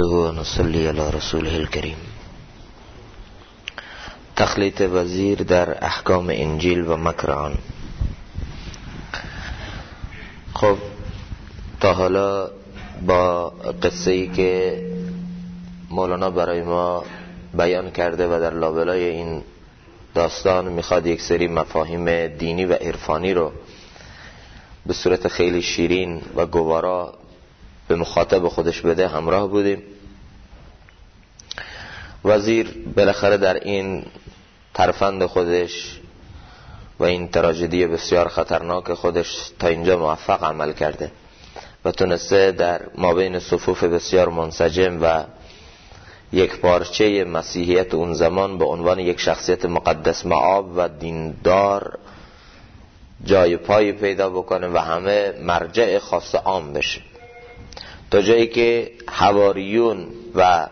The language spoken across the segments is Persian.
و نصلی علی رسوله الکریم. تخلیط وزیر در احکام انجیل و مکر آن. خب تا حالا با قصه‌ای که مولانا برای ما بیان کرده و در لابلای این داستان میخواد یک سری مفاهیم دینی و عرفانی رو به صورت خیلی شیرین و گوارا به مخاطب خودش بده همراه بودیم. وزیر بالاخره در این ترفند خودش و این تراژدی بسیار خطرناک خودش تا اینجا موفق عمل کرده و تونسته در مابین صفوف بسیار منسجم و یک پارچه مسیحیت اون زمان به عنوان یک شخصیت مقدس مآب و دیندار جای پای پیدا بکنه و همه مرجع خاص عام بشه، تا جایی که حواریون و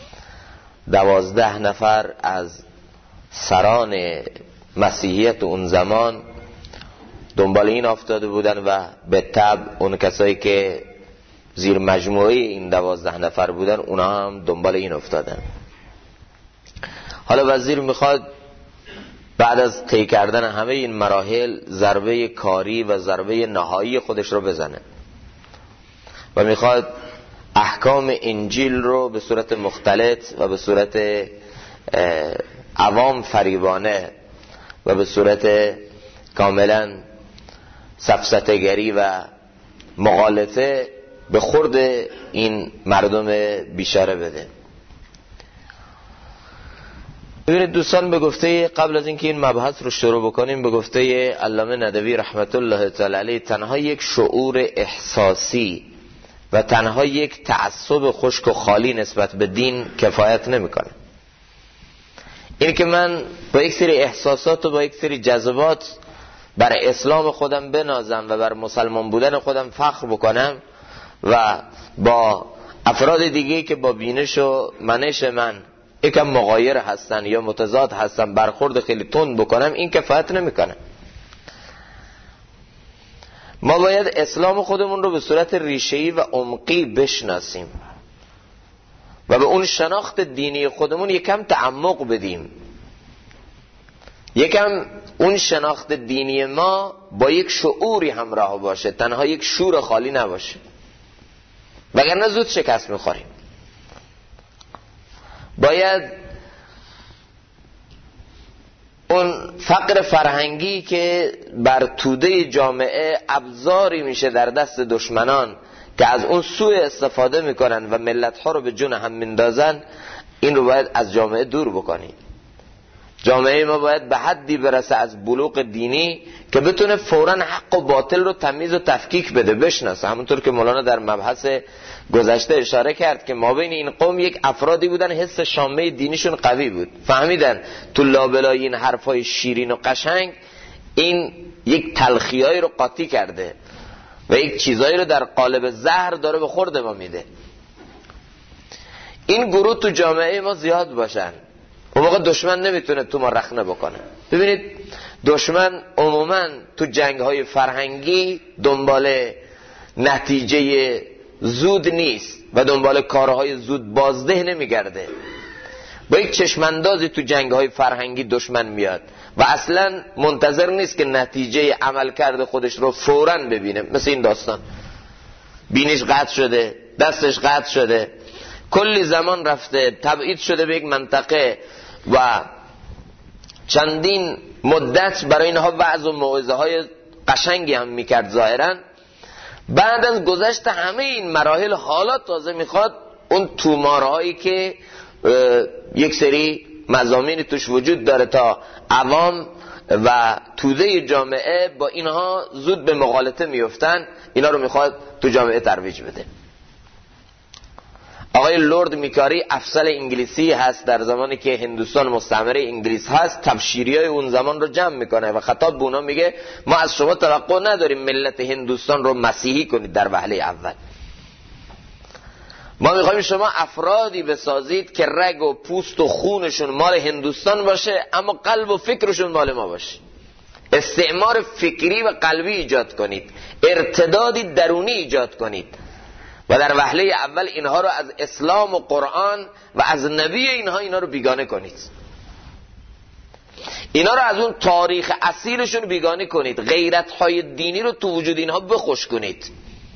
12 نفر از سران مسیحیت اون زمان دنبال این افتاده بودن و به طبع اون کسایی که زیر مجموعه این 12 نفر بودن اونا هم دنبال این افتادن. حالا وزیر میخواد بعد از طی کردن همه این مراحل ضربه کاری و ضربه نهایی خودش رو بزنه و میخواد احکام انجیل رو به صورت مختلط و به صورت عوام فریبانه و به صورت کاملا سفسطه‌گری و مغالطه به خورد این مردم بیچاره بده. ببینید دوستان، به گفته قبل از اینکه این مبحث رو شروع بکنیم، به گفته علامه ندوی رحمت الله تعالی علیه، تنها یک شعور احساسی و تنها یک تعصب خشک و خالی نسبت به دین کفایت نمیکنه. این که من با یک سری احساسات و با یک سری جذبات بر اسلام خودم بنازم و بر مسلمان بودن خودم فخر بکنم و با افراد دیگه که با بینش و منش من یکم مغایر هستن یا متضاد هستن برخورد خیلی تند بکنم، این کفایت نمیکنه. ما باید اسلام خودمون رو به صورت ریشه‌ای و عمقی بشناسیم و به اون شناخت دینی خودمون یکم تعمق بدیم. یکم اون شناخت دینی ما با یک شعوری همراه باشه، تنها یک شور خالی نباشه، وگرنه زود شکست میخوریم. باید اون فقر فرهنگی که بر توده جامعه ابزاری میشه در دست دشمنان که از اون سوء استفاده میکنن و ملت‌ها رو به جون هم میندازن، این رو باید از جامعه دور بکنیم. جامعه ما باید به حدی برسه از بلوغ دینی که بتونه فوراً حق و باطل رو تمیز و تفکیک بده، بشناسه. همونطور که مولانا در مبحث گذشته اشاره کرد که ما بین این قوم یک افرادی بودن حس شامه دینیشون قوی بود، فهمیدن تو لابلای این حرفای شیرین و قشنگ این یک تلخیایی رو قاطی کرده و یک چیزایی رو در قالب زهر داره به خورد ما میده. این گروه تو جامعه ما زیاد باشن، اون موقع دشمن نمیتونه تو ما رخنه بکنه. ببینید دشمن عموما تو جنگ‌های فرهنگی دنبال نتیجه زود نیست و دنبال کارهای زود بازده نمیگرده. با یک چشماندازی تو جنگ‌های فرهنگی دشمن میاد و اصلا منتظر نیست که نتیجه عمل کرده خودش رو فوراً ببینه. مثل این داستان، بینیش قطع شده، دستش قطع شده، کلی زمان رفته، تبعید شده به یک منطقه و چندین مدت برای اینها وعظ و موعظه های قشنگی هم میکرد ظاهرا. بعد از گذشت همه این مراحل حالا تازه میخواد اون تومارهایی که یک سری مضامین توش وجود داره تا عوام و توده جامعه با اینها زود به مغالطه میفتن، اینا رو میخواد تو جامعه ترویج بده. آقای لورد میکاری افسر انگلیسی هست، در زمانی که هندوستان مستعمره انگلیس هست تبشیریای اون زمان رو جمع میکنه و خطاب به اونا میگه ما از شما توقع نداریم ملت هندوستان رو مسیحی کنید در وهله اول. ما میخوایم شما افرادی بسازید که رگ و پوست و خونشون مال هندوستان باشه اما قلب و فکرشون مال ما باشه. استعمار فکری و قلبی ایجاد کنید، ارتدادی درونی ایجاد کنید و در وهله اول اینها رو از اسلام و قرآن و از نبی اینا رو بیگانه کنید. اینا رو از اون تاریخ اصیلشون بیگانه کنید. غیرت‌های دینی رو تو وجود اینها بخوش کنید.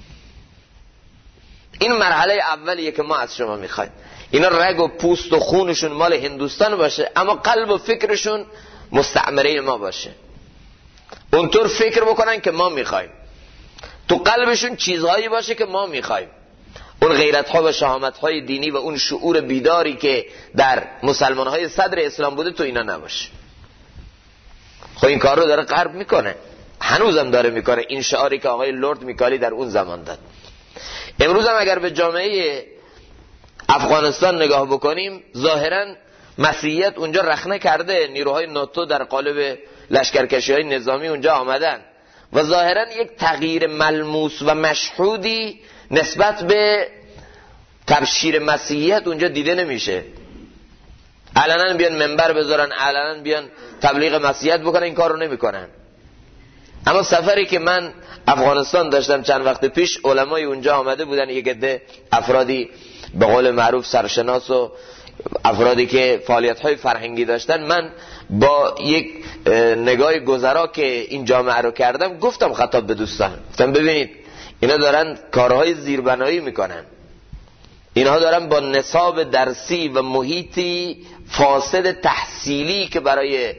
این مرحله اولیه که ما از شما میخوایم. اینا رگ و پوست و خونشون مال هندوستان باشه، اما قلب و فکرشون مستعمره ما باشه. اونطور فکر بکنن که ما میخوایم. تو قلبشون چیزهایی باشه که ما میخوایم. اون غیرت‌ها و شهامت‌های دینی و اون شعور بیداری که در مسلمان‌های صدر اسلام بوده تو اینا نباشه. خب این کار رو داره غرب میکنه، هنوزم داره میکنه. این شعاری که آقای لرد میکالی در اون زمان داد. امروز هم اگر به جامعه افغانستان نگاه بکنیم، ظاهراً مسیحیت اونجا رخنه کرده. نیروهای ناتو در قالب لشکرکشی‌های نظامی اونجا آمدن و ظاهراً یک تغییر ملموس و مشهودی نسبت به تبشیر مسیحیت اونجا دیده نمیشه. علنا بیان منبر بذارن، علنا بیان تبلیغ مسیحیت بکنن، این کار رو نمیکنن. اما سفری که من افغانستان داشتم چند وقت پیش، علمای اونجا آمده بودن، یک عده افرادی به قول معروف سرشناس و افرادی که فعالیت‌های فرهنگی داشتن. من با یک نگاه گذرا که این جامعه رو کردم گفتم خطاب به دوستان، گفتم ببینید اینا دارن کارهای زیربنایی میکنن، اینها دارن با نصاب درسی و محیطی فاسد تحصیلی که برای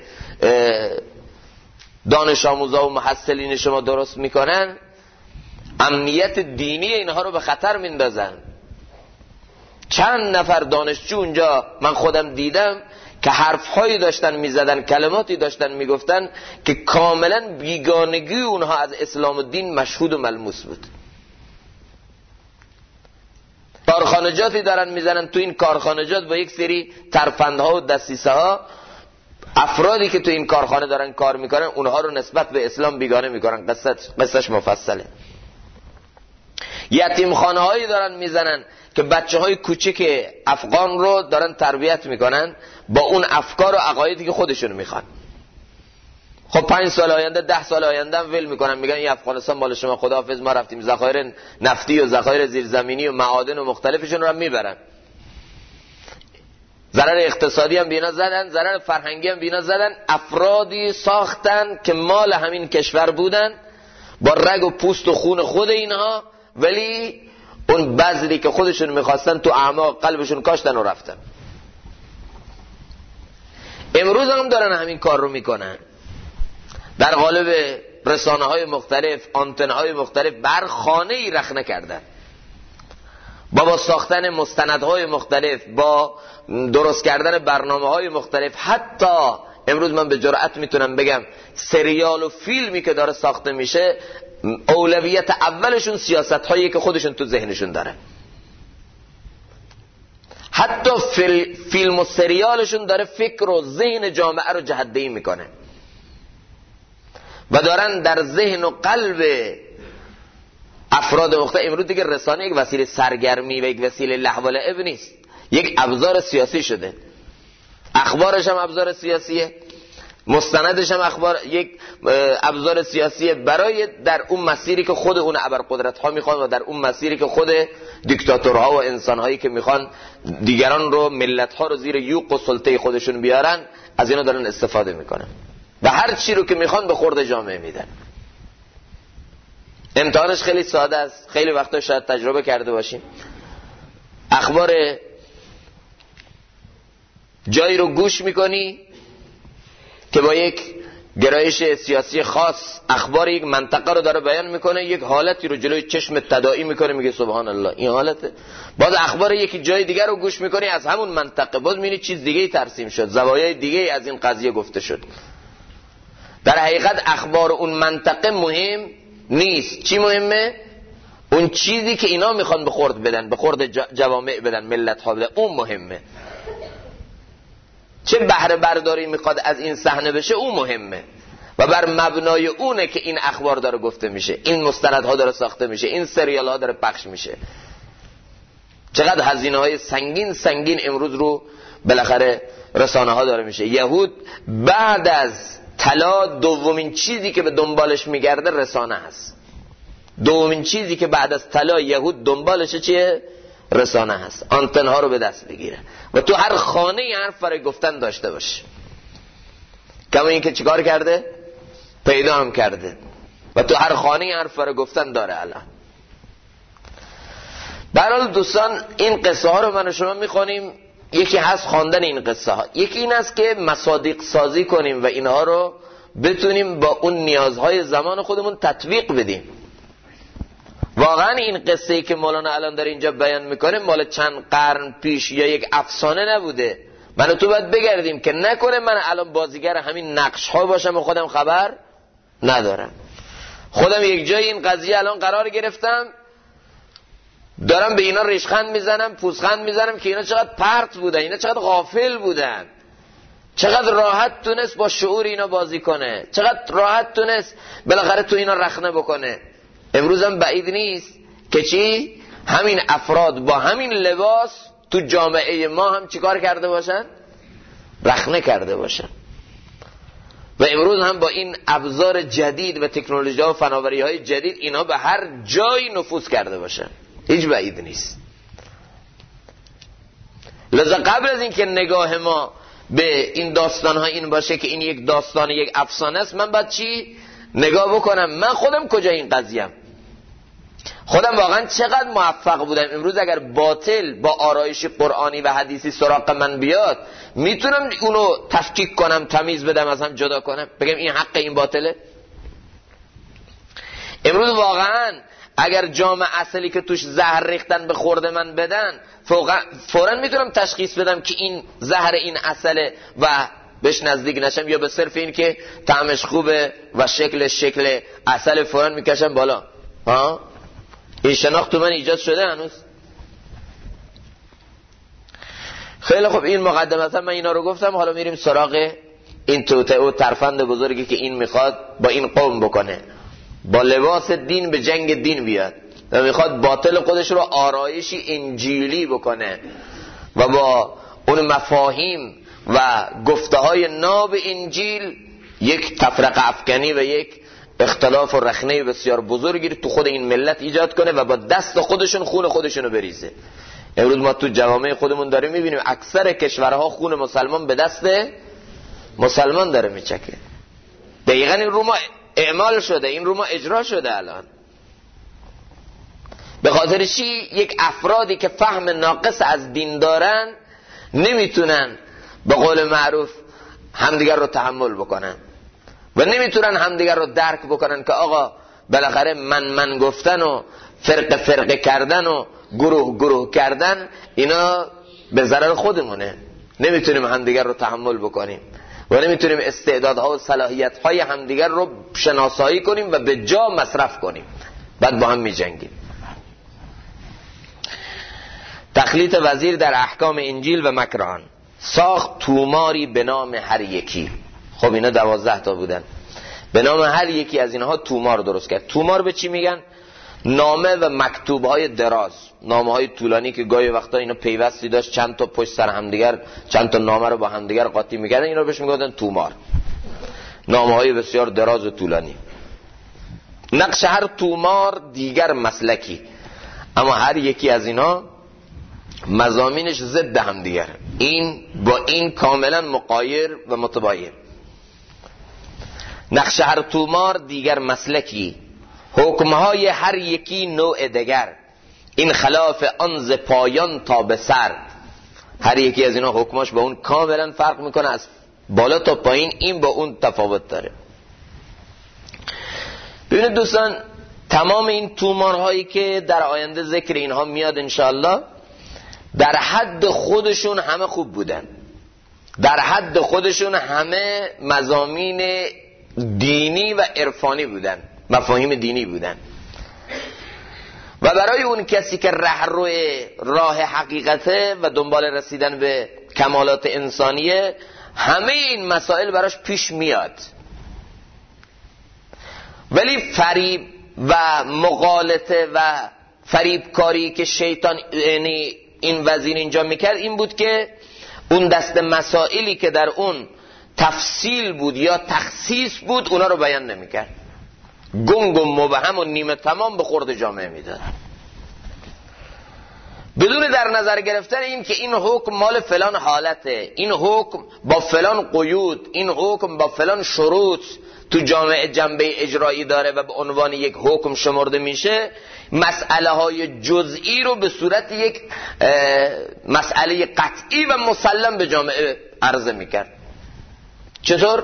دانش آموزا و محصلین شما درست میکنن، امنیت دینی اینها رو به خطر میندازن. چند نفر دانشجو اونجا من خودم دیدم که حرفهایی داشتن میزدن، کلماتی داشتن میگفتن که کاملا بیگانگی اونها از اسلام و دین مشهود و ملموس بود. کارخانجاتی دارن میزنن، تو این کارخانجات با یک سری ترفندها و دسیسه ها افرادی که تو این کارخانه دارن کار میکنن اونها رو نسبت به اسلام بیگانه میکنن. قصهش مفصله. یتیمخانه هایی دارن میزنن که بچه های کوچک افغان رو دارن تربیت میکنن با اون افکار و عقایدی که خودشون میخوان. خب 5 سال آینده 10 سال آینده هم ول میکنن، میگن این افغانستان مال شما، خداحافظ، ما رفتیم. ذخایر نفتی و ذخایر زیرزمینی و معادن و مختلفشون رو هم میبرن. ضرر اقتصادی هم بینا زدن، ضرر فرهنگی هم بینا زدن. افرادی ساختن که مال همین کشور بودن با رگ و پوست و خون خود اینها، ولی اون بذری که خودشون میخواستن تو اعماق قلبشون کاشتن و رفتن. امروز هم دارن همین کار رو میکنن. در قالب رسانه های مختلف، آنتن های مختلف بر خانه ای رخنه کردن، با ساختن مستندهای مختلف، با درست کردن برنامه های مختلف. حتی امروز من به جرئت میتونم بگم سریال و فیلمی که داره ساخته میشه، اولویت اولشون سیاست هایی که خودشون تو ذهنشون داره. حتی فیلم و سریالشون داره فکر و ذهن جامعه رو جهت‌دهی میکنه و دارن در ذهن و قلب افراد مختلف. امروز دیگه رسانه یک وسیله سرگرمی و یک وسیله لهو و لعب نیست، یک ابزار سیاسی شده. اخبارش هم ابزار سیاسیه، مستندش هم یک ابزار سیاسیه برای در اون مسیری که خود اون ابرقدرت ها میخوان و در اون مسیری که خود دیکتاتورها و انسان هایی که میخوان دیگران رو، ملت ها رو زیر یوغ و سلطه خودشون بیارن، از اینا دارن استفاده میکنن و هر چی رو که میخوان به خورد جامعه میدن. امتحانش خیلی ساده است، خیلی وقتا شاید تجربه کرده باشیم. اخبار جایی رو گوش میکنی که با یک گرایش سیاسی خاص اخبار یک منطقه رو داره بیان میکنه، یک حالتی رو جلوی چشم تداعی میکنه، میگه سبحان الله این حالته. باز اخبار یک جای دیگر رو گوش میکنی از همون منطقه، باز میبینی چیز دیگه ترسیم شد، زوایای دیگه از این قضیه گفته شد. در حقیقت اخبار اون منطقه مهم نیست. چی مهمه؟ اون چیزی که اینا میخوان به خورد بدن، به خورد جوامع بدن، ملت ها بدن، اون مهمه. چه بهره برداری میخواد از این صحنه بشه، اون مهمه و بر مبنای اونه که این اخبار داره گفته میشه، این مستندها داره ساخته میشه، این سریال ها داره پخش میشه. چقدر هزینه های سنگین امروز رو بالاخره رسانه ها داره میشه. یهود بعد از طلا دومین چیزی که به دنبالش میگرده رسانه هست. دومین چیزی که بعد از طلا یهود دنبالشه چیه؟ رسانه هست. آنتنها رو به دست بگیره و تو هر خانه حرف برای گفتن داشته باشه. کما این که چیکار کرده؟ پیدا هم کرده و تو هر خانه حرف برای گفتن داره. الان برحال دوستان این قصه ها رو من و شما میخونیم. یکی هست خواندن این قصه ها، یکی این است که مصادیق سازی کنیم و اینها رو بتونیم با اون نیازهای زمان خودمون تطبیق بدیم. واقعا این قصه ای که مولانا الان در اینجا بیان میکنه مال چند قرن پیش یا یک افسانه نبوده. من و تو باید بگردیم که نکنه من الان بازیگر همین نقش ها باشم و خودم خبر ندارم. خودم یک جای این قضیه الان قرار گرفتم، دارم به اینا ریشخند میزنم، پوزخند میزنم که اینا چقدر پرت بودن، اینا چقدر غافل بودن، چقدر راحت تونست با شعور اینا بازی کنه، چقدر راحت تونست بالاخره تو اینا رخنه بکنه. امروز هم بعید نیست که چی؟ همین افراد با همین لباس تو جامعه ما هم چیکار کرده باشن؟ رخنه کرده باشن. و امروز هم با این ابزار جدید و تکنولوژی ها و فناوری های جدید اینا به هر جایی نفوذ کرده باشن. هیچ بعید نیست. لذا قبل از این که نگاه ما به این داستان ها این باشه که این یک داستان، یک افسانه است، من باید چی؟ نگاه بکنم من خودم کجا این قضیم، خودم واقعا چقدر موفق بودم. امروز اگر باطل با آرایش قرآنی و حدیثی سراغ من بیاد، میتونم اونو تفکیک کنم، تمیز بدم، از هم جدا کنم، بگم این حق این باطله. امروز واقعا اگر جام عسلی که توش زهر ریختن به خورد من بدن، فوراً میتونم تشخیص بدم که این زهر این عسله و بهش نزدیک نشم، یا به صرف این که طعمش خوبه و شکل عسل فوراً میکشم بالا. ها؟ این شناخت تو من ایجاد شده هنوز؟ خیلی خب، این مقدمتا من اینا رو گفتم. حالا میریم سراغ این توطئه و ترفند بزرگی که این میخواد با این قوم بکنه، با لباس دین به جنگ دین بیاد و میخواد باطل خودش رو آرایشی انجیلی بکنه و با اون مفاهیم و گفته های ناب انجیل یک تفرقه افکنی و یک اختلاف و رخنه بسیار بزرگی تو خود این ملت ایجاد کنه و با دست خودشون خون خودشونو بریزه. امروز ما تو جوامع خودمون داریم میبینیم اکثر کشورها خون مسلمان به دست مسلمان داره میچکه. دقیقا این رو ما اعمال شده، این رو ما اجرا شده. الان به خاطر چی؟ یک افرادی که فهم ناقص از دین دارن نمیتونن به قول معروف همدیگر رو تحمل بکنن و نمیتونن همدیگر رو درک بکنن که آقا بالاخره من گفتن و فرقه کردن و گروه کردن اینا به ضرر خودمونه. نمیتونیم همدیگر رو تحمل بکنیم و نمیتونیم استعدادها و صلاحیت‌های همدیگر رو شناسایی کنیم و به جا مصرف کنیم، بعد با هم میجنگیم. تخلیط وزیر در احکام انجیل و مکران، ساخت توماری به نام هر یکی. خب اینا 12 تا بودن، به نام هر یکی از اینها تومار درست کرد. تومار به چی میگن؟ نامه و مکتوبهای دراز، نامه های طولانی که گاهی وقتا اینا پیوستی داشت چند تا پشت سر همدیگر چند تا نامه رو با همدیگر قاطی میکردن، اینا رو بهش میگفتن تومار. نامه های بسیار دراز و طولانی. نقش هر تومار دیگر مسلکی، اما هر یکی از اینا مضامینش ضد همدیگر، این با این کاملا مغایر و متباین. نقش هر تومار دیگر مسلکی، حکمهای هر یکی نوع دگر، این خلاف آن ز پایان تا به سر. هر یکی از اینا حکماش با اون کاملا فرق میکنه، از بالا تا پایین این با اون تفاوت داره. ببینید دوستان، تمام این تومارهایی که در آینده ذکر اینها میاد انشاءالله، در حد خودشون همه خوب بودن، در حد خودشون همه مضامین دینی و عرفانی بودن، مفاهیم دینی بودن. و برای اون کسی که راه حقیقته و دنبال رسیدن به کمالات انسانیه، همه این مسائل براش پیش میاد. ولی فریب و مغالطه و فریبکاری که شیطان یعنی این وزیر اینجا میکرد این بود که اون دست مسائلی که در اون تفصیل بود یا تخصیص بود اونا رو بیان نمیکرد، گنگ و مبهم و نیمه تمام به خورد جامعه میداد، بدون در نظر گرفتن این که این حکم مال فلان حالته، این حکم با فلان قیود، این حکم با فلان شروط تو جامعه جنبه اجرایی داره و به عنوان یک حکم شمرده میشه. مسئله های جزئی رو به صورت یک مسئله قطعی و مسلم به جامعه عرضه میکرد. چطور؟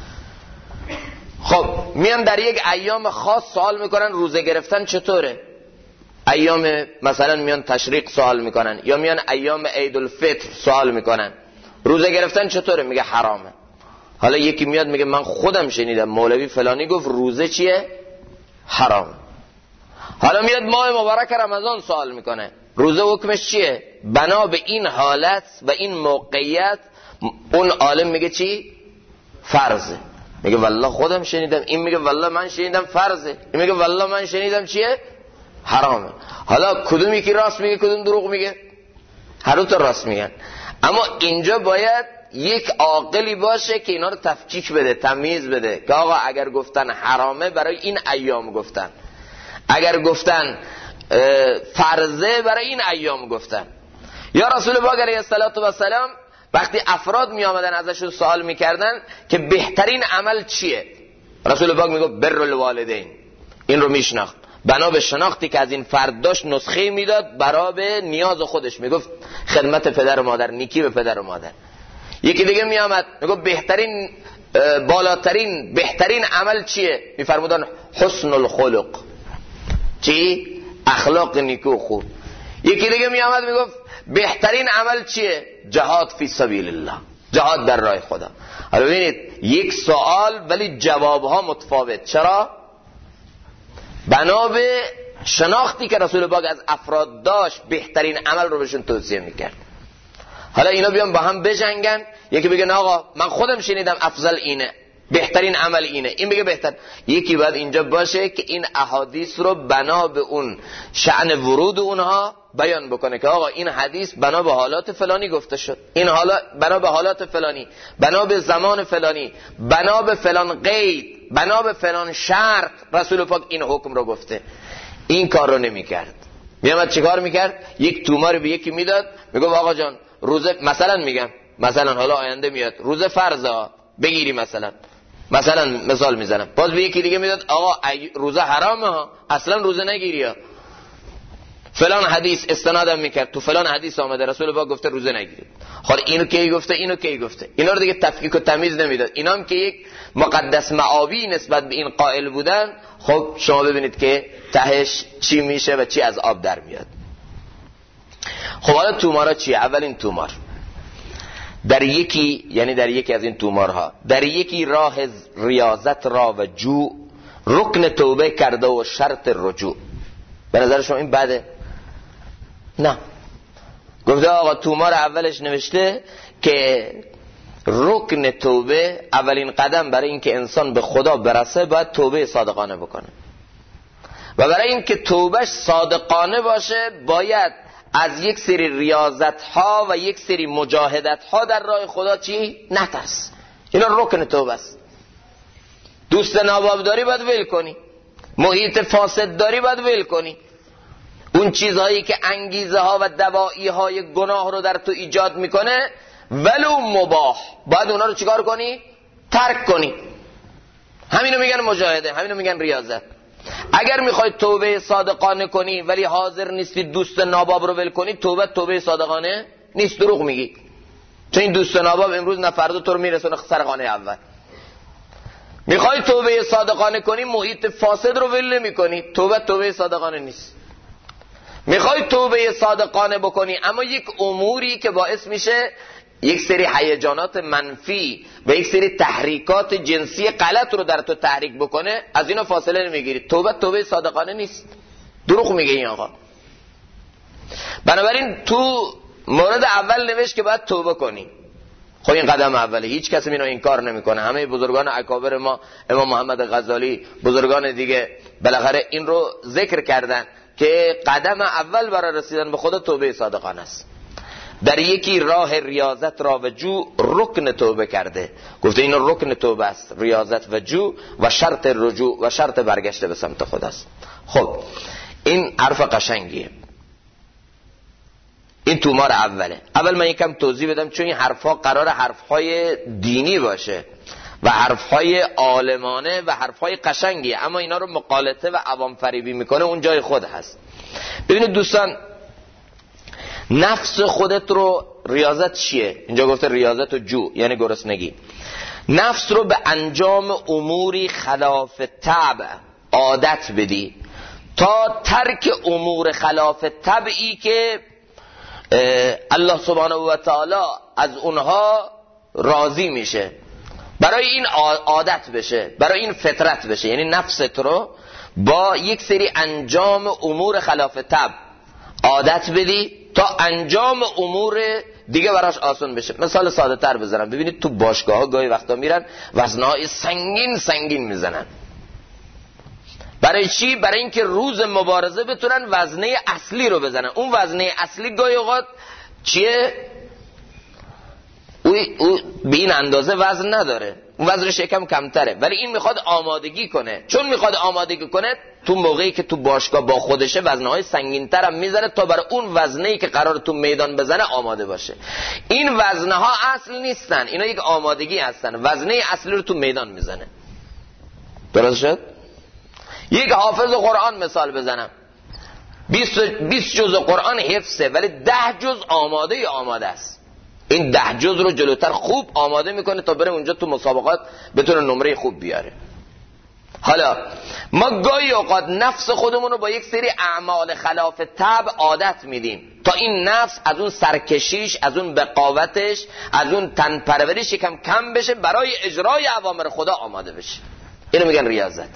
خب میان در یک ایام خاص سوال میکنن روزه گرفتن چطوره؟ ایام مثلا میان تشریق سوال میکنن، یا میان ایام عید الفطر سوال میکنن روزه گرفتن چطوره؟ میگه حرامه. حالا یکی میاد میگه من خودم شنیدم مولوی فلانی گفت روزه چیه؟ حرام. حالا میاد ماه مبارک رمضان سوال میکنه روزه حکمش چیه؟ بنا به این حالت و این موقعیت اون عالم میگه چی؟ فرضه. میگه والله خودم شنیدم، این میگه والله من شنیدم فرضه، این میگه والله من شنیدم چیه؟ حرامه. حالا کدوم یکی راست میگه کدوم دروغ میگه؟ هر دو تا راست میگن. اما اینجا باید یک عاقلی باشه که اینا رو تفکیک بده، تمیز بده که آقا اگر گفتن حرامه برای این ایام گفتن، اگر گفتن فرضه برای این ایام گفتن. یا رسول پاک علیه السلام وقتی افراد می آمدن ازشون سوال میکردن که بهترین عمل چیه، رسول پاک میگه بر الوالدین. این رو میشناخت، بنا به شناختی که از این فرد داشت نسخه میداد برای به نیاز خودش، میگفت خدمت پدر و مادر، نیکی به پدر و مادر. یکی دیگه می آمد میگفت بهترین بالاترین بهترین عمل چیه؟ میفرمودن حسن الخلق. چی؟ اخلاق نیکو خوب. یکی دیگه می آمد میگفت بهترین عمل چیه؟ جهاد فی سبیل الله، جهاد در راه خدا. حالا ببینید یک سوال ولی جوابها متفاوت. چرا؟ بنا به شناختی که رسول پاک از افراد داشت بهترین عمل رو بهشون توصیه میکرد. حالا اینا بیان با هم بجنگن، یکی بگه نه آقا من خودم شنیدم افضل اینه، بهترین عمل اینه، این بگه بهتر. یکی باید اینجا باشه که این احادیث رو بنا به اون شأن ورود اونها بیان بکنه که آقا این حدیث بنا به حالات فلانی گفته شد، این حالا بنا به حالات فلانی، بنا به زمان فلانی، بنا به فلان قید، بنا به فلان شرط رسول پاک این حکم رو گفته. این کار رو نمی‌کرد. میامد چیکار می‌کرد؟ یک تومار به یکی میداد، میگه آقا جان روزه مثلا میگم مثلا حالا آینده میاد روزه فرضه بگیری مثلا مثال میزنم، باز به یکی دیگه میداد آقا روزه حرامه ها، اصلا روزه نگیری ها. فلان حدیث استنادم میکرد، تو فلان حدیث آمده رسول پاک گفته روزه نگیرید. حالا اینو کی گفته اینو کی گفته؟ اینا رو دیگه تفکیک و تمیز نمیداد. اینا هم که یک مقدس معابی نسبت به این قائل بودن، خب شما ببینید که تهش چی میشه و چی از آب در میاد. خب حالا تومارا چیه؟ اولین تومار در یکی از این تومارها، در یکی راه ریاضت را و جو رکن توبه کرده و شرط رجوع. به نظر شما این بده؟ نه. گفته آقا تومار اولش نوشته که رکن توبه، اولین قدم برای اینکه انسان به خدا برسه باید توبه صادقانه بکنه، و برای اینکه توبهش صادقانه باشه باید از یک سری ریاضت ها و یک سری مجاهدت ها در راه خدا چی؟ نترس. اینا رکن توبه است. دوست ناباب داری باید ول کنی، محیط فاسد داری باید ول کنی، اون چیزهایی که انگیزه ها و دواعی های گناه رو در تو ایجاد میکنه ولو مباح باید اونا رو چیکار کنی؟ ترک کنی. همینو میگن مجاهده، همینو میگن ریاضت. اگر میخوای توبه صادقانه کنی ولی حاضر نیستی دوست ناباب رو ول کنی، توبه صادقانه نیست، دروغ میگی. چون این دوست ناباب امروز نه فردا تو رو میرسونه سر خانه اول. میخوای توبه صادقانه کنی محیط فاسد رو ول نمی‌کنی، توبه صادقانه نیست. میخوای توبه صادقانه بکنی اما یک اموری که باعث میشه یک سری هیجانات منفی و یک سری تحریکات جنسی غلط رو در تو تحریک بکنه، از اینا فاصله نمیگیری، توبه صادقانه نیست، دروغ میگه این آقا. بنابراین تو مورد اول نوشت که باید توبه کنی. خب این قدم اوله، هیچ کسی اینو انکار نمیکنه. همه بزرگان اکابر ما، امام محمد غزالی، بزرگان دیگه بالاخره این رو ذکر کردن که قدم اول برای رسیدن به خدا توبه صادقانه است. در یکی راه ریاضت را و جو رکن توبه کرده. گفته این رکن توبه است، ریاضت و جو، و شرط رجوع و شرط برگشت به سمت خود است. خب این حرف قشنگیه. این تومار اوله. اول من یکم توضیح بدم، چون این حرفا قرار حرفهای دینی باشه و حرفهای عالمانه و حرفهای قشنگیه، اما اینا رو مقالطه و عوام فریبی میکنه، اون جای خود هست. ببینید دوستان، نفس خودت رو، ریاضت چیه؟ اینجا گفته ریاضت و جو یعنی گرسنگی. نفس رو به انجام اموری خلاف طبع عادت بدی تا ترک امور خلاف طبعی که الله سبحانه و تعالی از اونها راضی میشه، برای این عادت بشه، برای این فطرت بشه. یعنی نفست رو با یک سری انجام امور خلاف طبع عادت بدی تا انجام امور دیگه براش آسان بشه. مثال ساده تر بزنم، ببینید تو باشگاه ها گاهی وقتا میرن وزنهای سنگین میزنن. برای چی؟ برای اینکه روز مبارزه بتونن وزنه اصلی رو بزنن. اون وزنه اصلی گاهی اوقات چیه؟ او به این اندازه وزن نداره، اون وزنش یکم کمتره، ولی این میخواد آمادگی کنه. چون میخواد آمادگی کنه، تو موقعی که تو باشگاه با خودشه وزنهای سنگین‌تر هم میذاره تا برای اون وزنه‌ای که قرار تو میدان بزنه آماده باشه. این وزنها اصل نیستن، اینا یک آمادگی هستن. وزنه اصلی رو تو میدان میزنه. درست شد؟ یک حافظ قرآن مثال بزنم، 20 جز قرآن حفظه ولی 10 جز آماده است. این 10 جز رو جلوتر خوب آماده میکنه تا بره اونجا تو مسابقات بتونه نمره خوب بیاره. حالا ما گاهی اوقات نفس خودمون رو با یک سری اعمال خلاف طبع عادت میدیم تا این نفس از اون سرکشیش، از اون بقاوتش، از اون تنپروریش یکم کم بشه، برای اجرای اوامر خدا آماده بشه. اینو میگن ریاضت.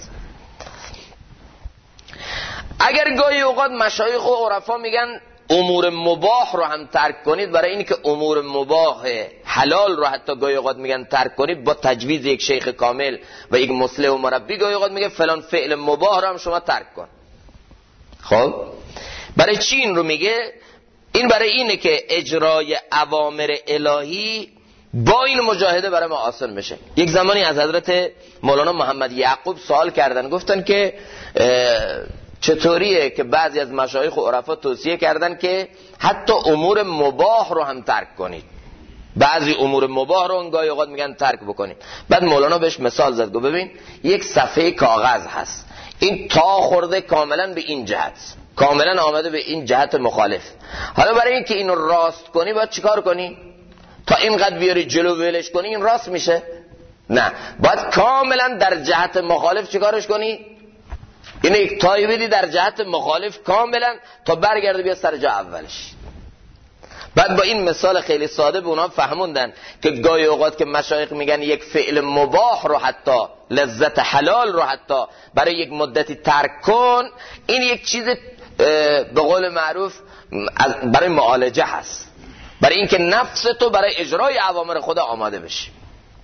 اگر گاهی اوقات مشایخ و عرفا میگن امور مباح رو هم ترک کنید، برای اینکه امور مباح حلال رو حتی گاهی اوقات میگن ترک کنید، با تجویز یک شیخ کامل و یک مصلح و مربی گاهی اوقات میگه فلان فعل مباح رو هم شما ترک کن. خب برای چی این رو میگه؟ این برای اینه که اجرای اوامر الهی با این مجاهده برای ما آسان بشه. یک زمانی از حضرت مولانا محمد یعقوب سوال کردن، گفتن که چطوریه که بعضی از مشایخ و عرفا توصیه کردن که حتی امور مباح رو هم ترک کنید، بعضی امور مباح رو گاهی اوقات میگن ترک بکنید. بعد مولانا بهش مثال زد، گفت ببین یک صفحه کاغذ هست، این تا خورده کاملا به این جهت، کاملا آمده به این جهت مخالف. حالا برای اینکه اینو راست کنی باید چیکار کنی؟ تا اینقدر بیاری جلو ولش کنی این راست میشه؟ نه، باید کاملا در جهت مخالف چیکارش کنی؟ اینو یک تایی بدی در جهت مخالف کاملا تا برگرده بیا سر جا اولش. بعد با این مثال خیلی ساده به اونا فهموندن که گاهی اوقات که مشایخ میگن یک فعل مباح رو حتی لذت حلال رو حتی برای یک مدتی ترک کن، این یک چیز به قول معروف برای معالجه هست، برای اینکه نفس تو برای اجرای اوامر خدا آماده بشه.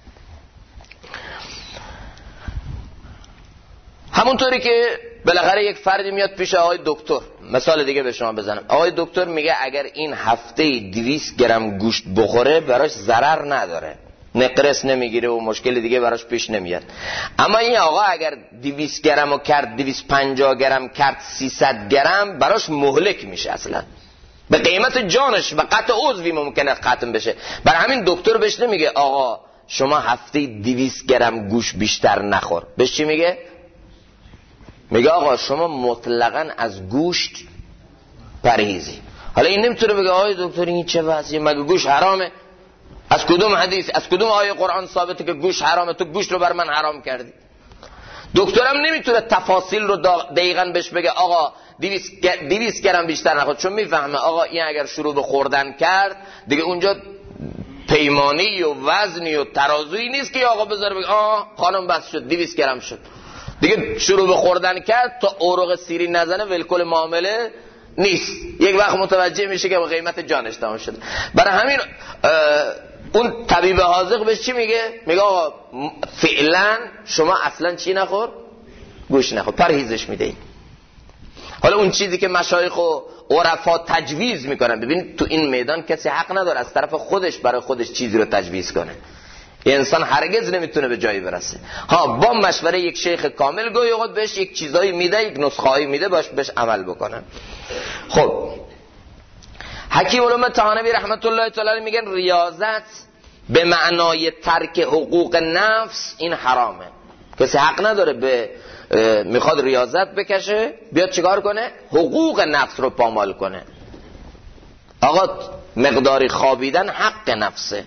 همونطوری که بالاخره یک فردی میاد پیش آقای دکتر، مثال دیگه به شما بزنم، آقای دکتر میگه اگر این هفته 200 گرم گوشت بخوره براش ضرر نداره، نقرس نمیگیره و مشکل دیگه براش پیش نمیاد. اما این آقا اگر 200 گرم رو کرد 250 گرم کرد 300 گرم براش مهلک میشه، اصلا به قیمت جانش و قطع عضوی ممکنه ختم بشه. برای همین دکتر بهش نمیگه آقا شما هفته 200 گرم گوشت بیشتر نخور، بهش چی میگه؟ میگه آقا شما مطلقاً از گوشت پرهیزی. حالا این نمیتونه بگه آقای دکتر این چه وضعیه، مگه گوشت حرامه؟ از کدوم حدیث، از کدوم آیه قرآن ثابته که گوشت حرامه؟ تو گوشت رو بر من حرام کردی. دکترم نمیتونه تفاصیل رو دقیقاً بهش بگه آقا 200 گرم بیشتر نخور، چون میفهمه آقا این اگر شروع به خوردن کرد دیگه اونجا پیمانی و وزنی و ترازویی نیست که آقا بذاره بگه خانم بس شد 200 گرم شد، دیگه شروع به خوردن کرد تا اوراق سیری نزنه ولکل معامله نیست، یک وقت متوجه میشه که با قیمت جانش تمام شده. برای همین اون طبیب حاذق بهش چی میگه؟ میگه آقا فعلا شما اصلا چی نخور؟ گوش نخور، پرهیزش میده. حالا اون چیزی که مشایخ و عرفا تجویز میکنن، ببینید تو این میدان کسی حق نداره از طرف خودش برای خودش چیزی رو تجویز کنه. انسان هرگز نمیتونه به جایی برسه. ها با مشوره یک شیخ کامل گویا اوقات بهش یک چیزایی میده، یک نسخه‌ای میده، بهش عمل بکنن. خب حکیم علوم طحاوی رحمت الله تعالی میگن ریاضت به معنای ترک حقوق نفس این حرامه. کسی حق نداره به میخواد ریاضت بکشه بیاد چیکار کنه؟ حقوق نفس رو پامال کنه. آقا مقداری خوابیدن حق نفسه،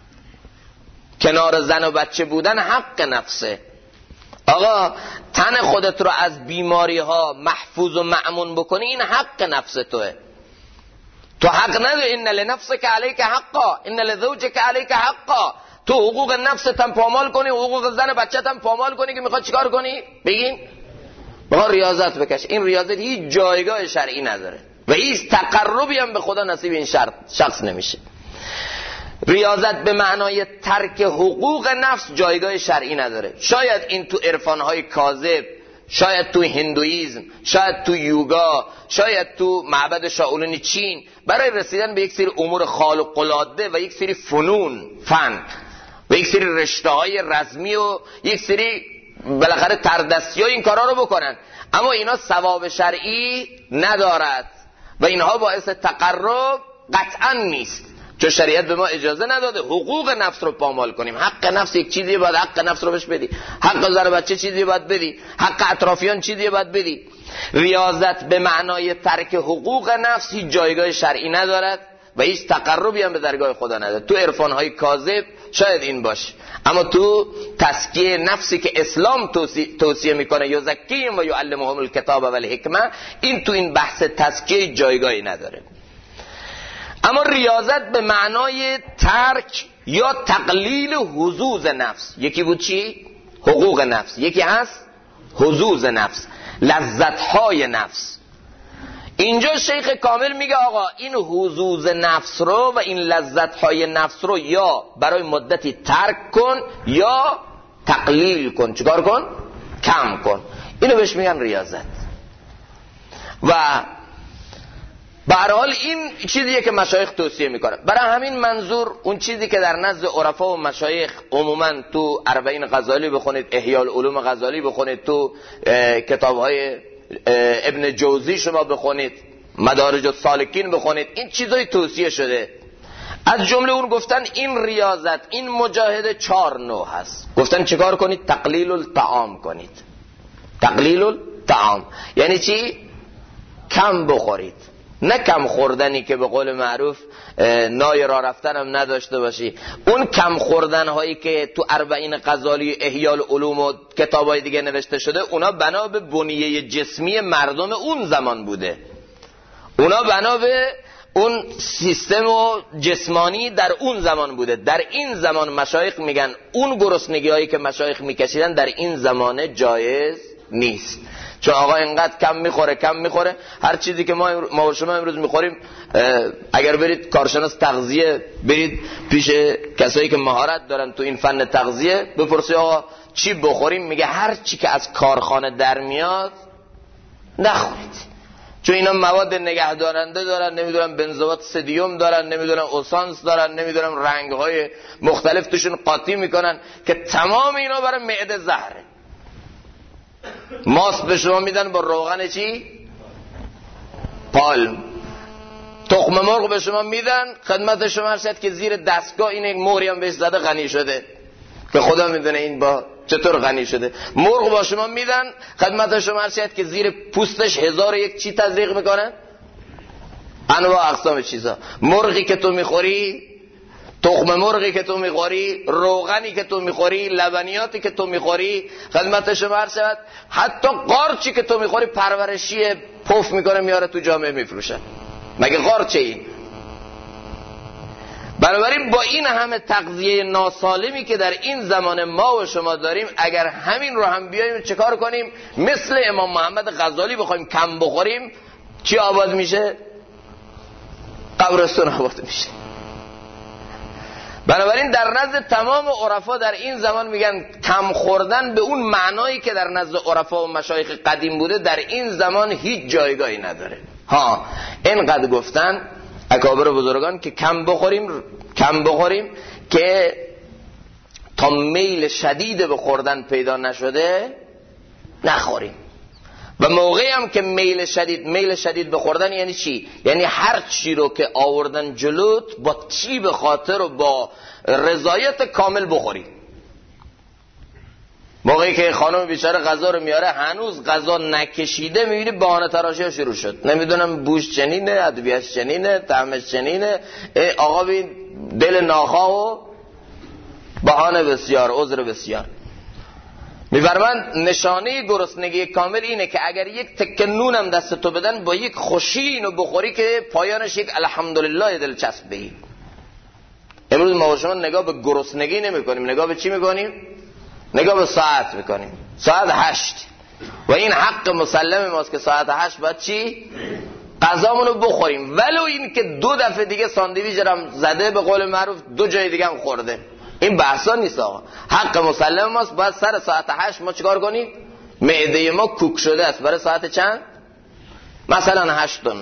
کنار زن و بچه بودن حق نفسه. آقا تن خودت رو از بیماری ها محفوظ و مأمون بکنی این حق نفس توه. تو حق نداری. ان لنفسک علیک حقا ان لزوجک علیک حقا. تو حقوق نفست هم پامال کنی، حقوق زن و بچت هم پامال کنی که میخواد چیکار کنی؟ بگین بخواد ریاضت بکش. این ریاضت هیچ جایگاه شرعی نداره و هیچ تقربی هم به خدا نصیب این شخص نمیشه. ریاضت به معنای ترک حقوق نفس جایگاه شرعی نداره. شاید این تو عرفانهای کاذب، شاید تو هندویزم، شاید تو یوگا، شاید تو معبد شاولین چین برای رسیدن به یک سری امور خارق العاده و یک سری فن و یک سری رشته‌های رزمی و یک سری بالاخره تردستی‌ها این کارا رو بکنن، اما اینا ثواب شرعی ندارد و اینها باعث تقرب قطعا نیست، چون شریعت به ما اجازه نداده حقوق نفس رو پامال کنیم. حق نفس یک چیزیه، باید حق نفس رو بهش بدی. حق زن و بچه چیزیه باید بدی. حق اطرافیان چیزیه باید بدی. ریاضت به معنای ترک حقوق نفس هیچ جایگاه شرعی ندارد و هیچ تقربی هم به درگاه خدا ندارد. تو عرفان‌های کاذب شاید این باشه، اما تو تزکیه نفسی که اسلام توصیه میکنه یزکیهم و یعلمهم الکتاب و الحکمه، این تو این بحث تزکیه جایگاهی نداره. اما ریاضت به معنای ترک یا تقلیل حظوظ نفس، یکی بود چی؟ حقوق نفس، یکی هست حظوظ نفس، لذت‌های نفس. اینجا شیخ کامل میگه آقا این حظوظ نفس رو و این لذت‌های نفس رو یا برای مدتی ترک کن یا تقلیل کن. چیکار کن؟ کم کن. اینو بهش میگن ریاضت. و به هر حال این چیزیه که مشایخ توصیه میکنن. برای همین منظور اون چیزی که در نزد عرفا و مشایخ عموما تو اربعین غزالی بخونید، احیاء العلوم غزالی بخونید، تو کتاب‌های ابن جوزی شما بخونید، مدارج السالکین بخونید، این چیزای توصیه شده. از جمله اون گفتن این ریاضت، این مجاهده 4 نوع هست. گفتن چیکار کنید؟ تقلیل الطعام کنید. تقلیل الطعام یعنی چی؟ کم بخورید، نه کم خوردنی که به قول معروف نای راه رفتن هم نداشته باشی. اون کم خوردن هایی که تو اربعین غزالی، احیاء العلوم و کتابای دیگه نوشته شده، اونا بنا به بنیه جسمی مردم اون زمان بوده، اونا بنا به اون سیستم و جسمانی در اون زمان بوده. در این زمان مشایخ میگن اون گرسنگی هایی که مشایخ میکشیدن در این زمانه جایز نیست، چون آقا اینقدر کم میخوره. هر چیزی که ما و شما امروز میخوریم، اگر برید کارشناس تغذیه، برید پیش کسایی که مهارت دارن تو این فن تغذیه، بپرسی آقا چی بخوریم، میگه هر چی که از کارخانه در میاد نخورید، چون اینا مواد نگهدارنده دارن، نمیدونم بنزوات سدیم دارن، نمیدونم اوسانس دارن، نمیدونم رنگهای مختلف توشون قاطی میکنن که تمام اینا برای معده زهره. ماست به شما میدن با روغن چی؟ پالم. تخم مرغ به شما میدن، خدمت شما هست که زیر دستگاه این یک مهری هم بهش زده غنی شده که خدا میدونه این با چطور غنی شده. مرغ با شما میدن، خدمت شما هست که زیر پوستش 1001 چی تزریق میکنن، انواع اقسام چیزا. مرغی که تو میخوری، تخم مرغی که تو میخوری، روغنی که تو میخوری، لبنیاتی که تو میخوری، خدمت شما عرض شود حتی قارچی که تو میخوری پرورشی پف میکنه میاره تو جامعه میفروشه. مگه قارچه این؟ بنابراین با این همه تغذیه ناسالمی که در این زمان ما و شما داریم، اگر همین رو هم بیاییم چه کار کنیم؟ مثل امام محمد غزالی بخوایم کم بخوریم، چی آباد میشه؟ قبرستون آباد میشه. بنابراین در نزد تمام عرفا در این زمان میگن کم خوردن به اون معنایی که در نزد عرفا و مشایخ قدیم بوده در این زمان هیچ جایگاهی نداره. ها اینقدر گفتن اکابر بزرگان که کم بخوریم که تا میل شدید به خوردن پیدا نشده نخوریم. و موقعی هم که میل شدید به خوردن یعنی چی؟ یعنی هر چی رو که آوردن جلوت با طیب خاطر و با رضایت کامل بخوری. موقعی که خانم بیچاره غذا رو میاره هنوز غذا نکشیده میبینی بهانه تراشی شروع شد، نمیدونم بوش چنینه، ادویه‌اش چنینه، طعمش چنینه، آقا ببین دل ناخواه و بهانه بسیار، عذر بسیار. می‌فرمایند نشانه گرسنگی کامل اینه که اگر یک تکه نونم دست تو بدن با یک خوشی اینو بخوری که پایانش یک الحمدلله دلچسب بگی. امروز ما و شما نگاه به گرسنگی نمی‌کنیم، نگاه به چی می‌کنیم؟ نگاه به ساعت می‌کنیم. ساعت 8 و این حق مسلم ماست که ساعت 8 باید چی؟ غذامونو بخوریم، ولو این که 2 دفعه دیگه ساندویچم زده به قول معروف 2 جای دیگه هم خورده. این بحثا نیست آقا، حق مسلم ماست. باید سر ساعت 8 ما چیکار کنیم؟ معده ما کوک شده است برای ساعت چند؟ مثلا 8 تا 9.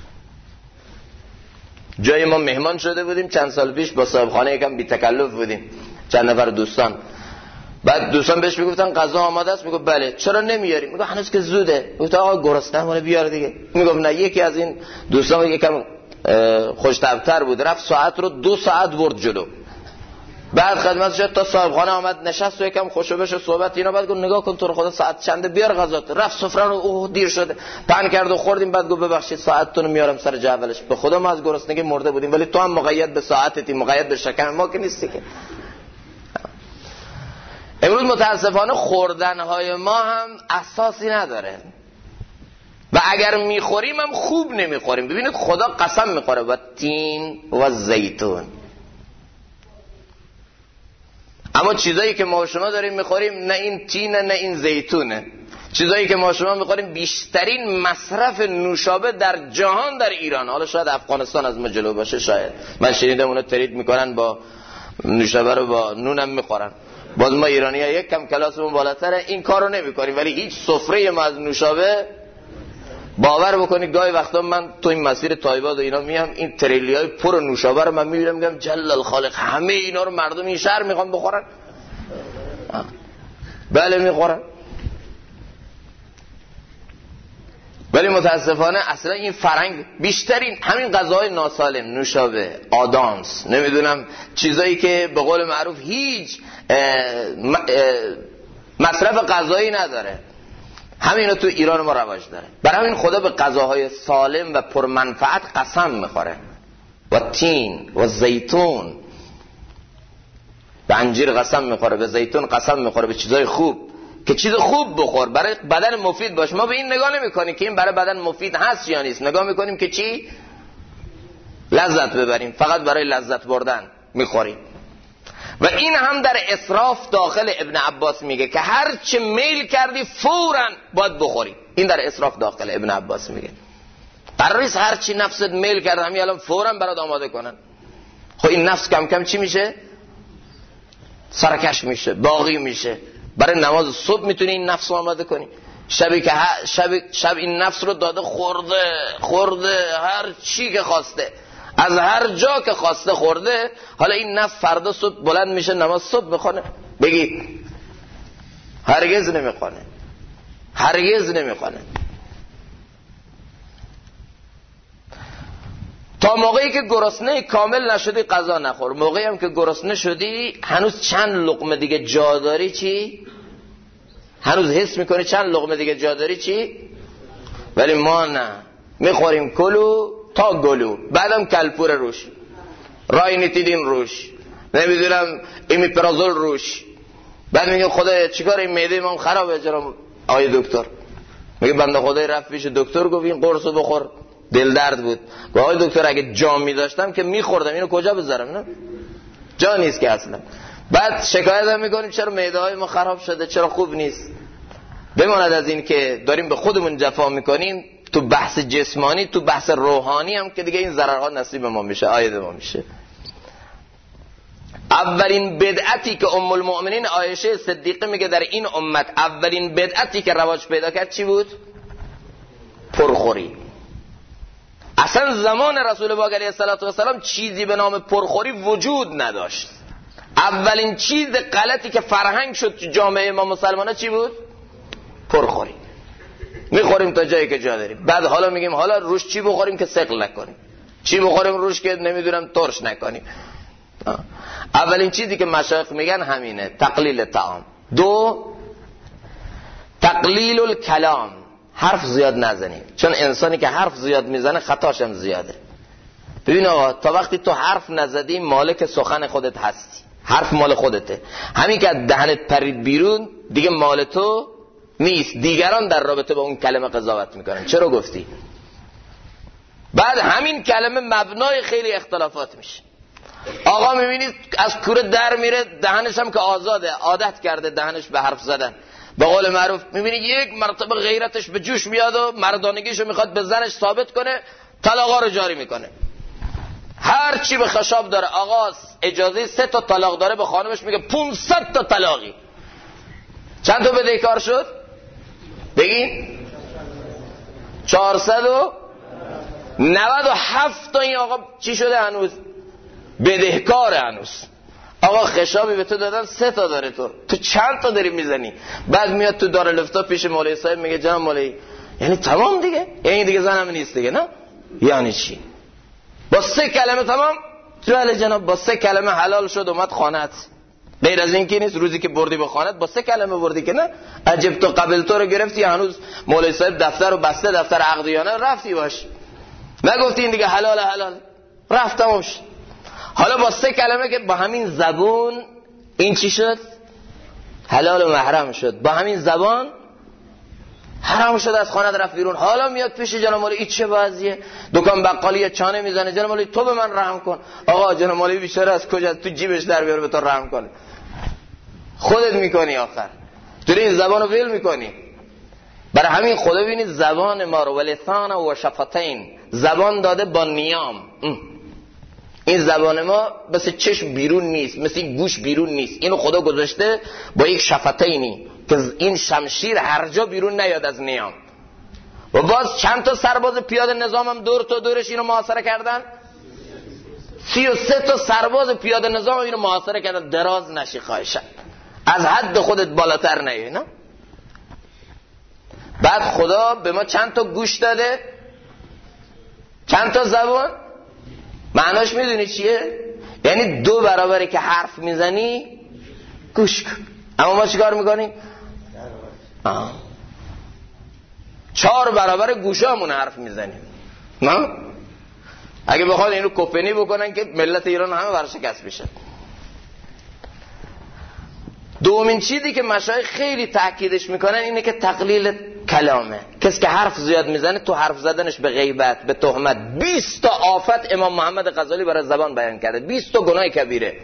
جای ما مهمان شده بودیم چند سال پیش با صاحب خانه یکم بی تکلف بودیم، چند نفر دوستان. بعد دوستان بهش میگفتن غذا آماده است، میگفت بله. چرا نمیاری؟ میگه هنوز که زوده. گفت آقا گرسنه‌ام، منو بیار دیگه. میگفت نه. یکی از این دوستان یکم خوش‌طبع‌تر بود، رفت ساعت رو 2 ساعت برد جلو. بعد خدمتش تا صاحب خانه آمد نشست و یکم خوشو بشه صحبت اینا، بعد گفت نگاه کن تو رو خدا ساعت چنده، بیار غذات. رفت سفره رو اوه دیر شده پهن کرد و خوردیم. بعد گفت ببخشید ساعتتون رو میارم سر جدولش. به خدا ما از گرسنگی مرده بودیم، ولی تو هم مقید به ساعتتی، مقید به شکم ما که نیستی که. امروز متاسفانه خوردنهای ما هم اساسی نداره و اگر میخوریم هم خوب نمیخوریم. ببینید خدا قسم میخوره و تین و زیتون، اما چیزایی که ما شما داریم میخوریم نه این تینه نه این زیتونه. چیزایی که ما شما میخوریم بیشترین مصرف نوشابه در جهان در ایران. حالا شاید افغانستان از ما جلو باشه، شاید من شنیدم اونا ترید میکنن با نوشابه رو با نونم میخورن. باز ما ایرانی‌ها یک کم کلاسمون بالاتره این کارو نمی‌کنیم، ولی هیچ سفره ما از نوشابه باور بکنید گاهی وقتا من تو این مسیر تایباد و اینا میام این تریلیای پر نوشابه رو من میبینم میگم جل الخالق همه اینا رو مردم این شهر میخوان بخورن. بله میخورن، ولی متاسفانه اصلا این فرهنگ بیشترین همین غذاهای ناسالم، نوشابه، آدامس، نمیدونم چیزایی که به قول معروف هیچ مصرف غذایی نداره، همینو تو ایران ما رواج داره. برای همین خدا به غذاهای سالم و پرمنفعت قسم میخوره و تین و زیتون، به انجیر قسم میخوره، به زیتون قسم میخوره، به چیزای خوب که چیز خوب بخور برای بدن مفید باشه. ما به این نگاه نمی کنیم که این برای بدن مفید هست یا نیست، نگاه میکنیم که چی؟ لذت ببریم، فقط برای لذت بردن میخوریم. و این هم در اسراف داخل ابن عباس میگه که هر چه میل کردی فوراً باید بخوری. این در اسراف داخل ابن عباس میگه قرار نیست هر چی نفست میل کرد همین الان فوراً برات آماده کنن. خب این نفس کم کم چی میشه؟ سرکش میشه، باقی میشه. برای نماز صبح میتونی این نفس رو آماده کنی. شبی که شب این نفس رو داده خورده هر چی که خواسته، از هر جا که خواسته خورده. حالا این نفس فردا صبح بلند میشه نماز صبح میخونه، بگی هرگز نمیخونه، هرگز نمیخونه. تا موقعی که گرسنه کامل نشدی غذا نخور. موقعی هم که گرسنه شدی هنوز چند لقمه دیگه جا داری چی؟ هنوز حس میکنی چند لقمه دیگه جا داری چی؟ ولی ما نه، میخوریم کلو تا گلو، بعدم کلپور روش، راینیتیدین روش، نمیدونم ایمیپرازول روش. بعد میگه خدایا چیکار این معده ما خرابه جناب آقای دکتر. میگه بنده خدای رفت پیش دکتر گفت این قرصو بخور، دل درد بود. گفت آقای دکتر اگه جا می‌داشتم که می‌خوردم، اینو کجا بذارم؟ اینا جا نیست که اصلا. بعد شکایت هم می‌کنیم چرا معده‌های ما خراب شده، چرا خوب نیست. بماند از این که داریم به خودمون جفا می‌کنیم تو بحث جسمانی، تو بحث روحانی هم که دیگه این ضررها نصیب ما میشه، عاید ما میشه. اولین بدعتی که ام المؤمنین عایشه صدیقه میگه در این امت اولین بدعتی که رواج پیدا کرد چی بود؟ پرخوری. اصلا زمان رسول پاک علیه السلام چیزی به نام پرخوری وجود نداشت. اولین چیز غلطی که فرهنگ شد تو جامعه ما مسلمانا چی بود؟ پرخوری. میخوریم تا جایی که جا داریم، بعد حالا میگیم حالا روش چی بخوریم که ثقل نکنیم، چی بخوریم روش که نمیدونم ترش نکنیم. اولین چیزی که مشایخ میگن همینه، تقلیل طعام. دو، تقلیل الکلام، حرف زیاد نزنیم، چون انسانی که حرف زیاد میزنه خطاش هم زیاده. ببین آقا تا وقتی تو حرف نزدی مالک سخن خودت هستی، حرف مال خودته. همین که دهنت پرید بیرون دیگه مال تو نیست، دیگران در رابطه با اون کلمه قضاوت میکنن چرا گفتی. بعد همین کلمه مبنای خیلی اختلافات میشه. آقا میبینید از کوره در میره، دهنش هم که آزاده، عادت کرده دهنش به حرف زدن. به قول معروف میبینید یک مرتبه غیرتش به جوش میاد و مردانگیشو میخواد به زنش ثابت کنه، طلاقا رو جاری میکنه. هر چی به خشاب داره، آقا اجازه 3 تا طلاق داره، به خانمش میگه 500 تا طلاقی. چند تا بدهکار شد؟ بگین 497 تا. این آقا چی شده؟ هنوز بدهکار. هنوز آقا خشابی به تو دادن 3 تا داره، تو چند تا داری میزنی؟ بعد میاد تو دارالفتا پیش مولوی صاحب میگه جناب مولوی یعنی تمام دیگه، یعنی دیگه زنم نیست دیگه؟ نه یعنی چی؟ با 3 کلمه تمام؟ بله جناب با 3 کلمه حلال شد اومد خانت. غیر از این که نیست، روزی که بردی به خانت با 3 کلمه بردی که نه؟ عجب تو قبل تو رو گرفتی، هنوز مولوی صاحب دفتر رو بسته، دفتر عقدیانه رفتی باش، نگفتی این دیگه حلال رفت تمام شد. حالا با 3 کلمه که با همین زبون این چی شد؟ حلال و محرم شد. با همین زبان حرام شد، از خانه رفت بیرون. حالا میاد پیش جناب مولوی این چه وضعیه؟ دکان بقالی چانه میزنه، جناب مولوی تو به من رحم کن. آقا جناب مولوی بیچاره از کجا تو جیبش در بیاره به تو رحم کنه؟ خودت میکنی آخر، تو این زبانو ول میکنی. برای همین خدا ببینید زبان ما رو ولسان و شفتین، زبان داده با نیام. این زبان ما مثل چشم بیرون نیست، مثل گوش بیرون نیست، اینو خدا گذاشته با یک شفتینی که این شمشیر هر جا بیرون نیاد از نیام. و باز چند تا سرباز پیاده نظام هم دور تا دورش اینو محاصره کردن؟ 33 تا سرباز پیاده نظام اینو محاصره کردن. دراز نشی خواهشن، از حد خودت بالاتر نیای. نه بعد خدا به ما چند تا گوش داده، چند تا زبان. معناش میدونی چیه؟ یعنی 2 برابری که حرف میزنی گوش کن. اما ما چیکار میکنیم؟ 4 برابر گوشامون حرف میزنیم. نه اگه بخواد اینو کپنی بکنن که ملت ایران همه ورشکست بشه. دومین چیزی که مشایخ خیلی تاکیدش میکنن اینه که تقلیل کلامه. کسی که حرف زیاد میزنه تو حرف زدنش به غیبت، به تهمت، 20 تا آفت امام محمد غزالی برای زبان بیان کرده، 20 تا گناه کبیره.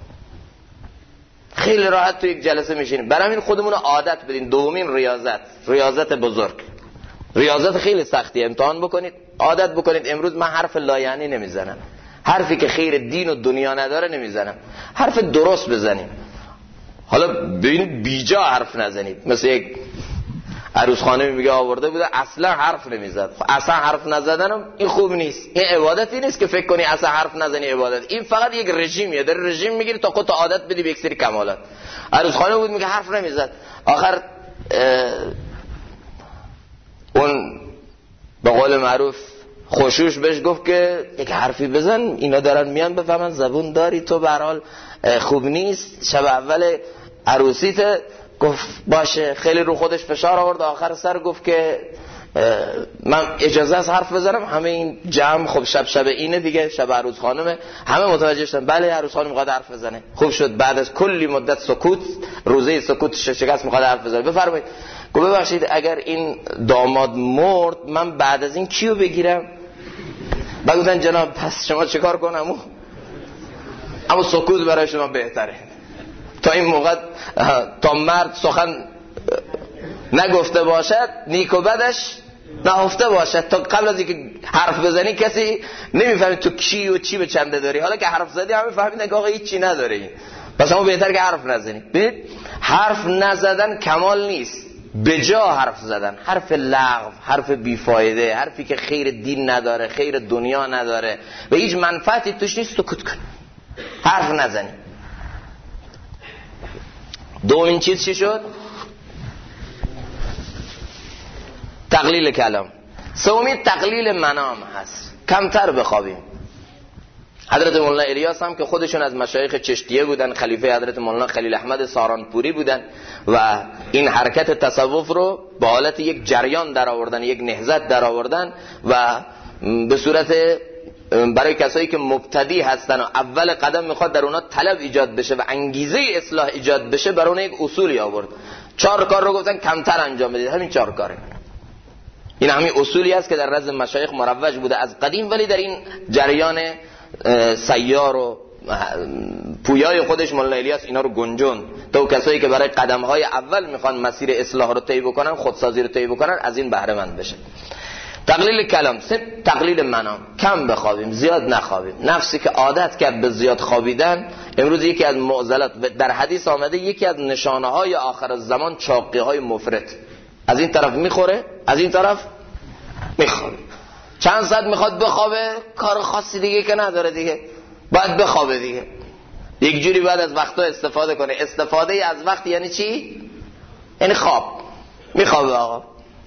خیلی راحت تو یک جلسه میشینیم. برای همین خودمون عادت بدین. دومین ریاضت بزرگ. ریاضت خیلی سختیه، امتحان بکنید، عادت بکنید. امروز من حرف لایعنی نمیزنم، حرفی که خیر دین و دنیا نداره نمیزنم، حرف درست بزنیم. حالا ببینید بیجا حرف نزنید. مثل یک عروس خانمی میگه آورده بوده اصلا حرف نمیزد. اصلا حرف نزدنم این خوب نیست، این عبادتی نیست که فکر کنی اصلا حرف نزنی عبادت. این فقط یک رژیمیه، در رژیم میگیری تا خودت عادت بدی به یک سری کمالات. عروس خانمی بود میگه حرف نمیزد، آخر اون به قول معروف خوشوش بهش گفت که یک حرفی بزن، اینا دارن میان بفهمن زبون داری تو، به هر حال خوب نیست. شب اول عروسیت گفت باشه، خیلی رو خودش فشار آورد. آخر سر گفت که من اجازه از حرف بزنم؟ همه این جمع خب شب اینه دیگه، شب عروس خانمه، همه متوجه شدن بله عروس خانم میخواد حرف بزنه. خوب شد بعد از کلی مدت سکوت، روزه سکوت شکست، میخواد حرف بزنه. بفرمایید. گفت ببخشید اگر این داماد مرد من بعد از این کیو بگیرم؟ بعد گفتن جناب پس شما چه کار کنم؟ اما سکوت برای شما بهتره. تا این موقع تا مرد سخن نگفته باشد نیک و بدش نهفته باشه. تا قبل از اینکه حرف بزنی کسی نمیفهمه تو کی و چی به چنده داری. حالا که حرف زدی همه فهمیدن که آقا هیچ چی نداره. پس همون بهتر که حرف نزنی. ببین حرف نزدن کمال نیست، به جا حرف زدن، حرف لغو، حرف بیفایده، حرفی که خیر دین نداره، خیر دنیا نداره و هیچ منفعتی توش نیست، سکوت کن، حرف نزنی. دومین چیز چی شد؟ تقلیل کلام. سومی تقلیل منام هست، کمتر بخوابیم. حضرت مولانا الیاس هم که خودشون از مشایخ چشتیه بودن، خلیفه حضرت مولانا خلیل احمد سارانپوری بودن و این حرکت تصوف رو به حالت یک جریان در آوردن، یک نهضت در آوردن و به صورت برای کسایی که مبتدی هستن و اول قدم میخواد در اونا طلب ایجاد بشه و انگیزه اصلاح ایجاد بشه، برای اون یک اصولی آورد. 4 کار رو گفتن کمتر انجام بدید، همین 4 کاره. این همین اصولی است که در رز مشایخ مروج بوده از قدیم، ولی در این جریان سیار و پویای خودش مولانا الیاس اینا رو گنجون تا کسایی که برای قدم‌های اول میخوان مسیر اصلاح رو طی بکنن، خودسازی رو طی بکنن، از این بهره مند بشن. تقلیل کلام. تقلیل منام، کم بخوابیم، زیاد نخوابیم. نفسی که عادت کرد به زیاد خوابیدن، امروز یکی از معضلات در حدیث آمده، یکی از نشانه‌های آخر الزمان چاقی‌های مفرط. از این طرف میخوره، از این طرف میخوره. چند ساعت میخواد بخوابه، کار خاصی دیگه که نداره دیگه، باید بخوابه دیگه. یک جوری باید از وقتا استفاده کنه. استفاده از وقت یعنی چی؟ یعنی خواب. میخوابه آقا.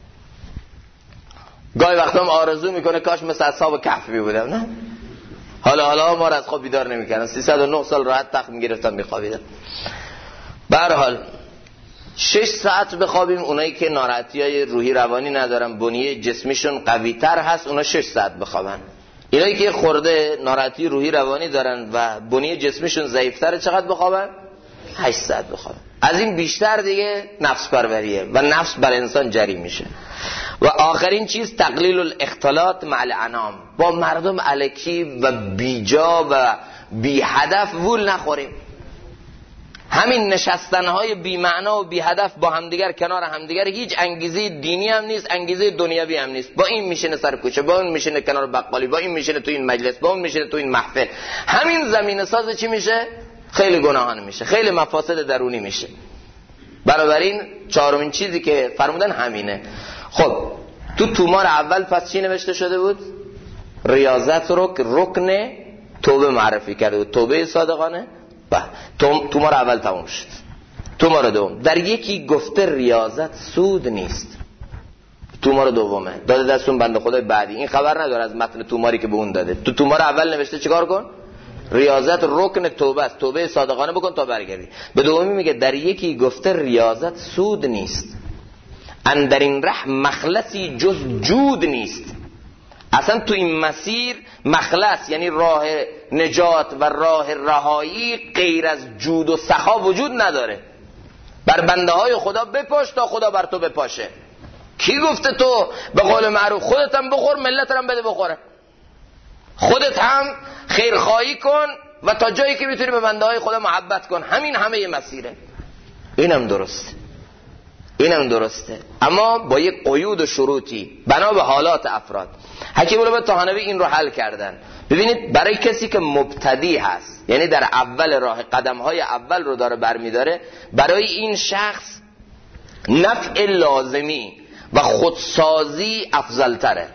گاهی وقتا هم آرزو میکنه کاش مثل اصحاب کهف میبودم، نه؟ حالا ما رو از خواب بیدار نمیکنن. 309 سال راحت تخت میگرفتن میخوابیدن. به هر حال 6 ساعت بخوابیم. اونایی که ناراحتی‌های روحی روانی ندارن، بنیه جسمیشون قوی تر هست، اونا 6 ساعت بخوابن. اینایی که خورده ناراحتی روحی روانی دارن و بنیه جسمیشون ضعیف‌تره، چقدر بخوابن؟ 8 ساعت بخوابن. از این بیشتر دیگه نفس پروریه و نفس بر انسان جری میشه. و آخرین چیز تقلیل الاختلاط مع الانام. با مردم الکی و بیجا و بی هدف وول نخوریم. همین نشستنهای بی معنا و بی هدف با همدیگر کنار همدیگر هیچ انگیزه دینی هم نیست، انگیزه دنیوی هم نیست. با این میشینه سر کوچه، با اون میشینه کنار بقالی، با این میشینه تو این مجلس، با اون میشینه تو این محفل. همین زمینه ساز چی میشه؟ خیلی گناهان میشه، خیلی مفاسد درونی میشه. بنابراین 4مین چیزی که فرمودن همینه. خب تو تومار اول پس چی نوشته شده بود؟ ریاضت رو رکن توبه معرفی کرده بود. توبه صادقانه. تومار اول تموم شد. تومار دوم در یکی گفته ریاضت سود نیست. تومار دومه داده دستون بنده خدای بعدی، این خبر نداره از متن توماری که به اون داده. تو تومار اول نوشته چیکار کن؟ ریاضت رکن توبه است، توبه صادقانه بکن تا برگردی. به دومی میگه در یکی گفته ریاضت سود نیست، اندر این ره مخلصی جز جود نیست. اصلا تو این مسیر مخلص یعنی راه نجات و راه رهایی غیر از جود و سخا وجود نداره. بر بنده های خدا بپاش تا خدا بر تو بپاشه. کی گفته تو به قول معروف خودت هم بخور ملت هم بده بخوره؟ خودت هم خیرخواهی کن و تا جایی که میتونی به بنده های خدا محبت کن. همین همه مسیره. اینم درسته، اما با یک قیود و شروطی بنا به حالات افراد. حکیم الامت طحاوی این رو حل کردن. ببینید برای کسی که مبتدی هست، یعنی در اول راه قدم‌های اول رو داره برمی‌داره، برای این شخص نفع لازمی و خودسازی افضل‌تره.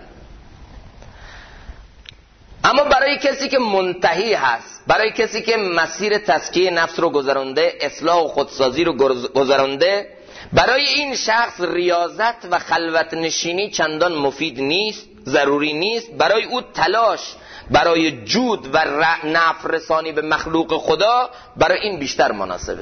اما برای کسی که منتهی هست، برای کسی که مسیر تزکیه نفس رو گذرانده، اصلاح و خودسازی رو گذرانده، برای این شخص ریاضت و خلوت نشینی چندان مفید نیست، ضروری نیست. برای او تلاش برای جود و نفع رسانی به مخلوق خدا برای این بیشتر مناسبه.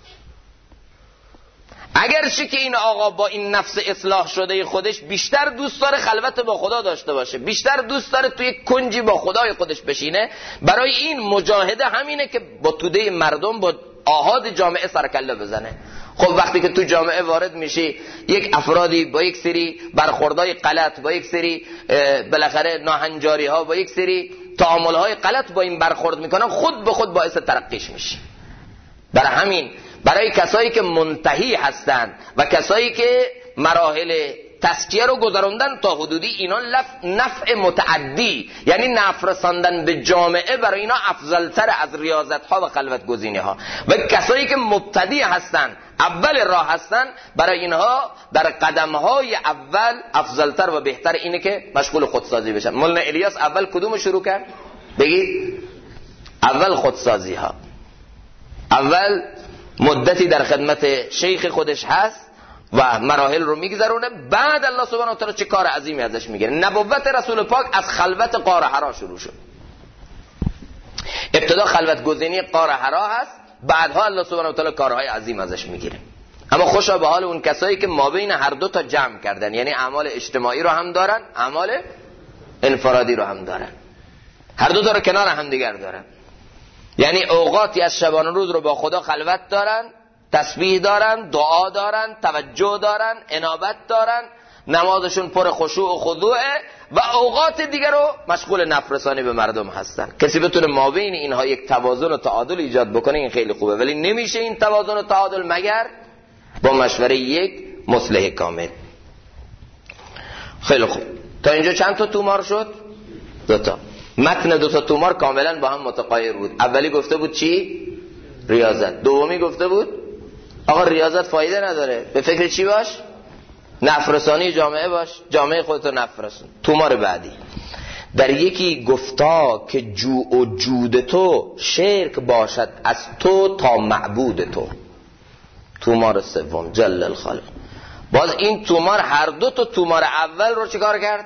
اگرچه که این آقا با این نفس اصلاح شده خودش بیشتر دوست داره خلوت با خدا داشته باشه، بیشتر دوست داره توی کنجی با خدای خودش بشینه، برای این مجاهده همینه که با توده مردم، با آحاد جامعه سرکله بزنه. خب وقتی که تو جامعه وارد میشی، یک افرادی با یک سری برخوردهای غلط، با یک سری بالاخره ناهنجاری ها، با یک سری تعامل های غلط با این برخورد میکنن، خود به خود باعث ترقیش میشه. برای همین برای کسایی که منتهی هستند و کسایی که مراحل تزکیه رو گذراندن تا حدودی، اینا نفع متعدی، یعنی نفع رساندن به جامعه برای اینا افضلتر از ریاضت ها و خلوت گزینی ها. و کسایی که مبتدی هستن، اول راه هستن، برای اینها در قدم های اول افضلتر و بهتر اینه که مشغول خودسازی بشن. مولانا الیاس اول کدوم شروع کرد؟ بگید. اول خودسازی ها، اول مدتی در خدمت شیخ خودش هست و مراحل رو میگذرونه، بعد الله سبحانه و تعالی چه کار عظیمی ازش میگیره. نبوت رسول پاک از خلوت غار حرا شروع شد. ابتدا خلوت گزینی غار حرا هست، بعدها الله سبحانه و تعالی کارهای عظیم ازش میگیره. اما خوشا به حال اون کسایی که مابین هر دو تا جمع کردن، یعنی اعمال اجتماعی رو هم دارن، اعمال انفرادی رو هم دارن، هر دو تا رو کنار هم دیگر دارن. یعنی اوقاتی از شبانه روز رو با خدا خلوت دارن، تسبیح دارن، دعا دارن، توجه دارن، انابت دارن، نمازشون پر خشوع و خضوعه، و اوقات دیگر رو مشغول نفرسانی به مردم هستن. کسی بتونه مابین اینها یک توازن و تعادل ایجاد بکنه این خیلی خوبه، ولی نمیشه این توازن و تعادل مگر با مشوره یک مصلح کامل. خیلی خوب، تا اینجا چند تا تومار شد؟ 2 تا. متن 2 تا تومار کاملا با هم متقایر بود. اولی گفته بود چی؟ ریاضت. دومی گفته بود آقا ریاضت فایده نداره، به فکر چی باش؟ نفرسانی جامعه باش، جامعه خودتو نفرسون. تومار بعدی در یکی گفتا که جو و جود تو شرک باشد از تو تا معبود تو. تومار سوم جل الخالق. باز این تومار هر دو تا تومار اول رو چیکار کرد؟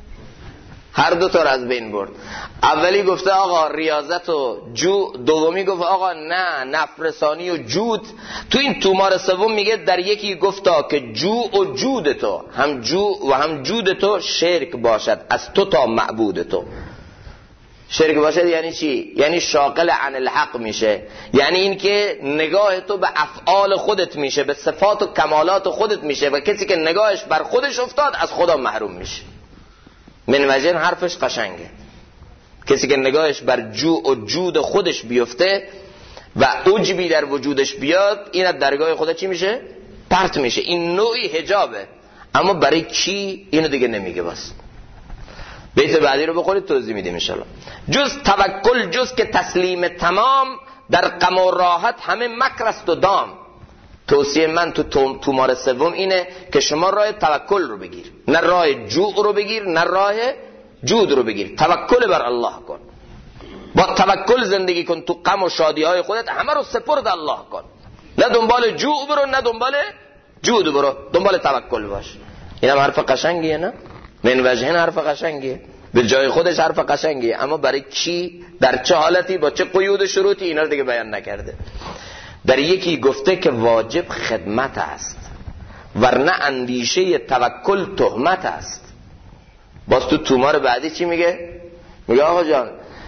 هر دو تا رو از بین برد. اولی گفته آقا ریاضت و جو، دومی گفت آقا نه نفرسانی و جود. تو این تومار سوم میگه در یکی گفتا که جو و جود تو، هم جو و هم جود تو شرک باشد از تو تا معبود تو. شرک باشد یعنی چی؟ یعنی شاغل عن الحق میشه، یعنی این که نگاه تو به افعال خودت میشه، به صفات و کمالات خودت میشه، و کسی که نگاهش بر خودش افتاد از خدا محروم میشه. من وجه حرفش قشنگه. کسی که نگاهش بر جو و جود خودش بیفته و عجبی در وجودش بیاد، این از درگاه خدا چی میشه؟ پرت میشه. این نوعی حجابه. اما برای کی اینو دیگه نمیگه. بس بیت بعدی رو بخورید توضیح میدیم انشالله. جز توکل، جز که تسلیم تمام، در غم و راحت همه مکر است و دام. توصیه من تو تومار سوم اینه که شما راه توکل رو بگیر، نه راه جوع رو بگیر، نه راه جود رو بگیر. توکل بر الله کن، با توکل زندگی کن. تو غم و شادی های خودت همه رو سپرد الله کن. نه دنبال جوع برو، نه دنبال جود برو، دنبال توکل باش. اینم حرف قشنگیه، نه؟ من وجهین حرف قشنگیه، به جای خودش حرف قشنگیه، اما برای کی، در چه حالتی، با چه قیود و شروطی، اینا رو دیگه بیان نکرده. در یکی گفته که واجب خدمت است، ورنه اندیشه توکل تهمت است. باز تو تومار بعدی چی میگه؟ میگه آقا جان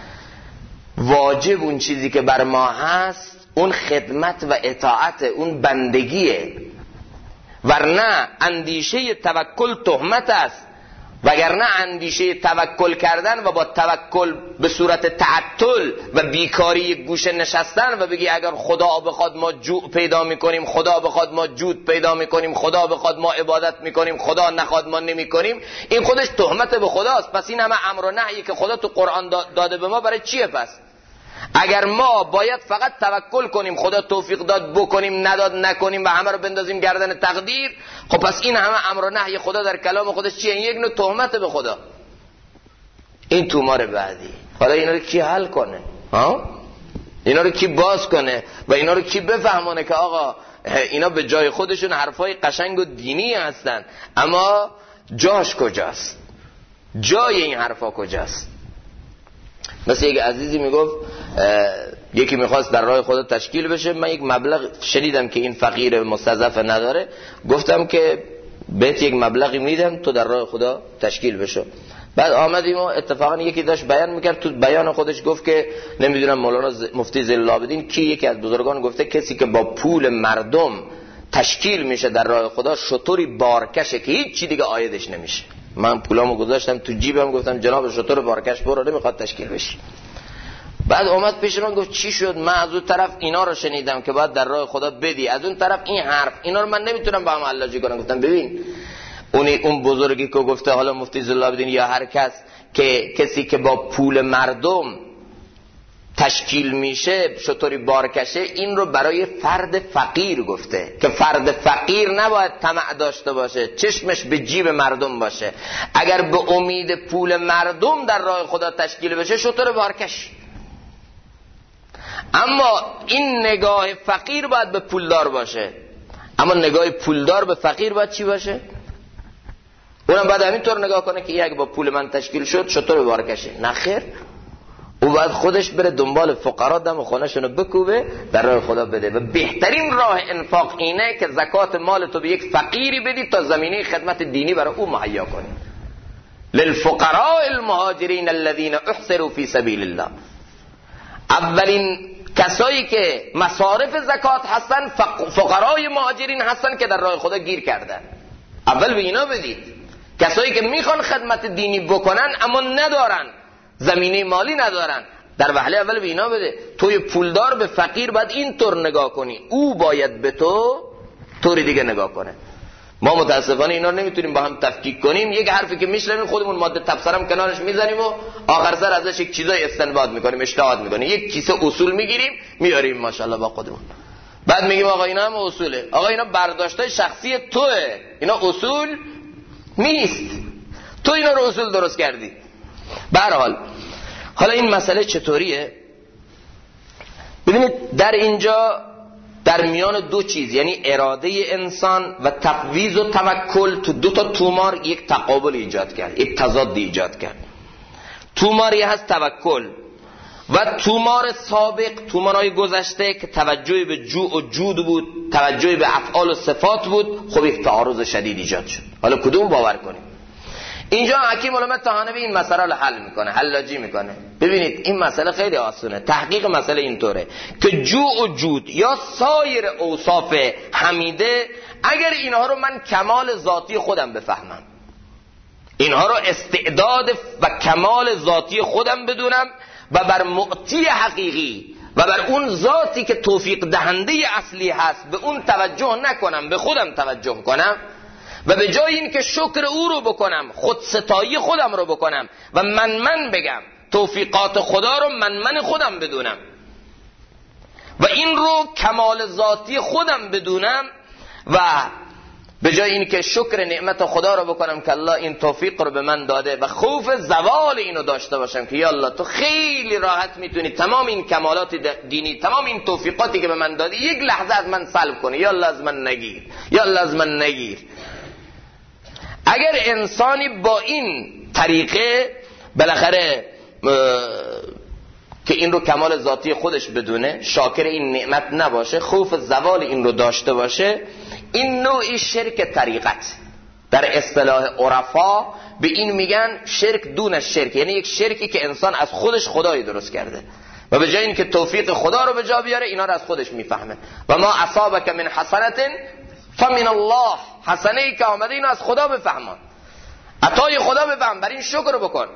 واجب اون چیزی که بر ما هست اون خدمت و اطاعت، اون بندگیه، ورنه اندیشه توکل تهمت است. وگرنه اندیشه توکل کردن و با توکل به صورت تعطل و بیکاری گوشه نشستن و بگی اگر خدا بخواد ما جوع پیدا میکنیم، خدا بخواد ما جود پیدا میکنیم، خدا بخواد ما عبادت میکنیم، خدا نخواد ما نمیکنیم، این خودش تهمت به خداست. پس این همه امر و نهی که خدا تو قرآن داده به ما برای چیه؟ پس اگر ما باید فقط توکل کنیم، خدا توفیق داد بکنیم، نداد نکنیم و همه رو بندازیم گردن تقدیر، خب پس این همه امر و نهی خدا در کلام خودش چیه؟ این یک نوع تهمت به خدا. این تومار بعدی. حالا اینا رو کی حل کنه؟ اینا رو کی باز کنه و اینا رو کی بفهمونه که آقا اینا به جای خودشون حرفای قشنگ و دینی هستن، اما جاش کجاست؟ جای این حرفا کجاست؟ مثل یک عزیزی میگفت یکی میخواست در راه خدا تشکیل بشه، من یک مبلغ شنیدم که این فقیر مستضعف نداره، گفتم که بهت یک مبلغی میدم تو در راه خدا تشکیل بشه. بعد آمدیم و اتفاقا یکی داشت بیان میکرد، تو بیان خودش گفت که نمیدونم مولانا مفتی ذی العابدین کی، یکی از بزرگان گفته کسی که با پول مردم تشکیل میشه در راه خدا شطوری بارکشه که هیچ چی دیگه عایدش نمیشه. من پولامو گذاشتم تو جیبم، گفتم جناب شطور بارکش برو، نمیخواد تشکیل بشی. بعد اومد پیش من گفت چی شد؟ من از اون طرف اینا رو شنیدم که باید در راه خدا بدی، از اون طرف این حرف، اینا رو من نمیتونم با هم علاجی کنم. گفتم ببین اون بزرگی که گفته حالا مفتی ظلال‌الدین یا هر کس که کسی که با پول مردم تشکیل میشه شطوری بارکشه، این رو برای فرد فقیر گفته که فرد فقیر نباید طمع داشته باشه، چشمش به جیب مردم باشه. اگر به امید پول مردم در راه خدا تشکیل بشه شطور بارکش. اما این نگاه فقیر باید به پولدار باشه، اما نگاه پولدار به فقیر باید چی باشه؟ اونم باید همینطور نگاه کنه که اگه با پول من تشکیل شد شطور بارکشه. نه خیر، او باید خودش بره دنبال فقرا دم خونه‌شونو بکوبه در راه خدا بده. و بهترین راه انفاق اینه که زکات مال تو به یک فقیری بدی تا زمینه خدمت دینی برای او مهیا کنی. للفقراء المهاجرین الذين احصروا في سبيل الله. اولین کسایی که مصارف زکات هستن فقرای مهاجرین هستن که در راه خدا گیر کردن. اول به اینا بدید. کسایی که میخوان خدمت دینی بکنن اما ندارن، زمینه مالی ندارن، در وهله اول به اینا بده. توی پولدار به فقیر باید اینطور نگاه کنی، او باید به تو طوری دیگه نگاه کنه. ما متاسفانه اینا رو نمیتونیم با هم تفکیک کنیم. یک حرفی که میشنویم خودمون ماده تبصرم کنارش میزنیم و آخر سر ازش یک چیزای استنباط میکنیم، اجتهاد میکنیم، یک کیسه اصول میگیریم میاریم ماشاءالله با خودمون. بعد میگیم آقا اینا هم اصوله. آقا اینا برداشتای شخصی توئه، اینا اصول نیست. تو اینا رو اصول درست کردی. به هر حال حالا این مسئله چطوریه؟ ببینید در اینجا در میان دو چیز، یعنی اراده انسان و تفویض و توکل، تو دو تا تومار یک تقابل ایجاد کرد، یک تضاد ایجاد کرد. توماری هست توکل و تومار سابق، تومارهای گذشته که توجه به جو و جود بود، توجه به افعال و صفات بود، خب یک تعارض شدید ایجاد شد. حالا کدوم باور کنیم؟ اینجا حکیم علامه طحاوی این مسئله رو حل میکنه، حلاجی میکنه. ببینید این مسئله خیلی آسونه. تحقیق مسئله اینطوره که جو و جود یا سایر اوصاف حمیده، اگر اینها رو من کمال ذاتی خودم بفهمم، اینها رو استعداد و کمال ذاتی خودم بدونم و بر معطی حقیقی و بر اون ذاتی که توفیق دهنده اصلی هست به اون توجه نکنم، به خودم توجه کنم و به جای این که شکر او رو بکنم خود ستایی خودم رو بکنم و من بگم، توفیقات خدا رو من خودم بدونم و این رو کمال ذاتی خودم بدونم و به جای این که شکر نعمت خدا رو بکنم که الله این توفیق رو به من داده و خوف زوال اینو داشته باشم که یا الله تو خیلی راحت میتونی تمام این کمالات دینی، تمام این توفیقاتی که به من دادی یک لحظه از من سلب کنی، یا الله از من نگیر، یا الله از من نگیر. اگر انسانی با این طریقه بالاخره که این رو کمال ذاتی خودش بدونه، شاکر این نعمت نباشه، خوف زوال این رو داشته باشه، این نوعی شرک طریقت. در اصطلاح عرفا به این میگن شرک دون الشرک، یعنی یک شرکی که انسان از خودش خدایی درست کرده و به جای این که توفیق خدا رو به جا بیاره اینا رو از خودش میفهمه. و ما اصابک من حسنت فمن الله، حسنه ای که آمده اینو از خدا بفهمان، عطای خدا بفهم، بر این شکر بکن.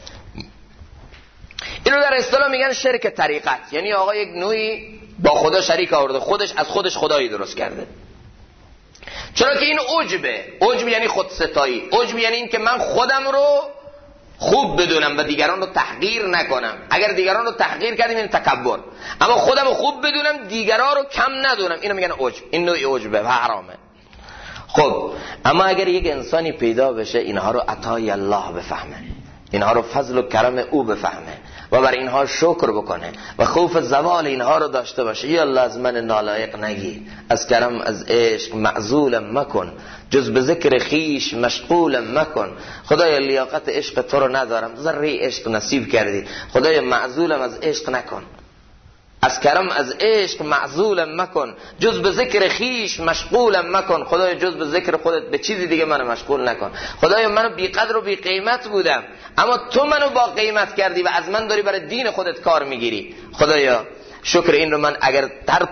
اینو در اصطلاح میگن شرک طریقت، یعنی آقا یک نوعی با خدا شریک آورده، خودش از خودش خدایی درست کرده. چرا که این عجبه. عجب یعنی خود ستایی، عجب یعنی این که من خودم رو خوب بدونم و دیگران رو تحقیر نکنم. اگر دیگران رو تحقیر کردیم این تکبر، اما خودم رو خوب بدونم دیگران رو کم ندونم، اینو میگن عجب. این نوع عجبه و حرامه. خب اما اگر یک انسانی پیدا بشه اینها رو عطای الله بفهمه، اینها رو فضل و کرم او بفهمه و بر اینها شکر بکنه و خوف زوال اینها رو داشته باشه، یا الله از من نالایق نگیر، از کرم از عشق معزولم مکن، جز به ذکر خیش مشغولم مکن. خدای لیاقت عشق تو رو ندارم، ذره عشق نصیب کردی، خدای معزولم از عشق نکن، از کرم از عشق معزولم مکن، جز به ذکر خیش مشغولم مکن. خدای جز به ذکر خودت به چیزی دیگه منو مشغول نکن. خدای منو بی قدر و بی قیمت بودم اما تو منو با قیمت کردی و از من داری برای دین خودت کار میگیری. خدایا شکر این رو من اگر هر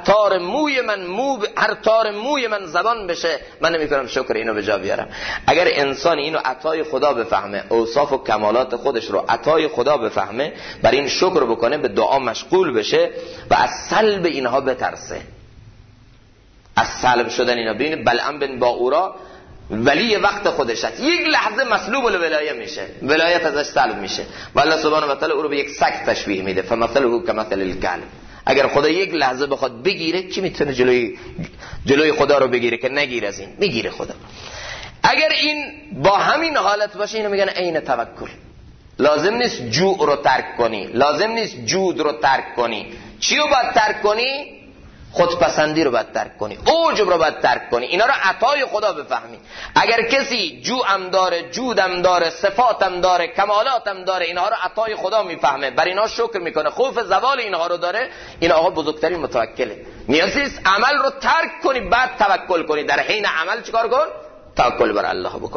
تار موی من زبان بشه من نمیکنم شکر اینو به جا بیارم. اگر انسان اینو عطای خدا بفهمه، اوصاف و کمالات خودش رو عطای خدا بفهمه، بر این شکر بکنه، به دعا مشغول بشه و از سلب اینها بترسه، از سلب شدن اینا. ببینید بلعم بن باعورا ولی وقت خودش هست، یک لحظه مسلوب الولایه میشه، ولایت ازش سلب میشه و الله سبحانه و تعالی او رو به یک سگ تشبیه میده، فمثله کمثل الکلب. اگر خدا یک لحظه بخواد بگیره، کی میتونه جلوی خدا رو بگیره که نگیر؟ از این میگیره خدا. اگر این با همین حالت باشه، اینو میگن عین توکل. لازم نیست جوع رو ترک کنی، لازم نیست جود رو ترک کنی. چی رو باید ترک کنی؟ خودپسندی رو باید ترک کنی، عجب رو باید ترک کنی. اینا رو عطای خدا بفهمی. اگر کسی جوعم داره، جودم داره، صفاتم داره، کمالاتم داره، اینها رو عطای خدا میفهمه، بر اینا شکر میکنه، خوف زوال اینها رو داره، این آقا بزرگترین متوکله. نیازی است عمل رو ترک کنی بعد توکل کنی، در حین عمل چیکار کن؟ توکل بر الله بکن.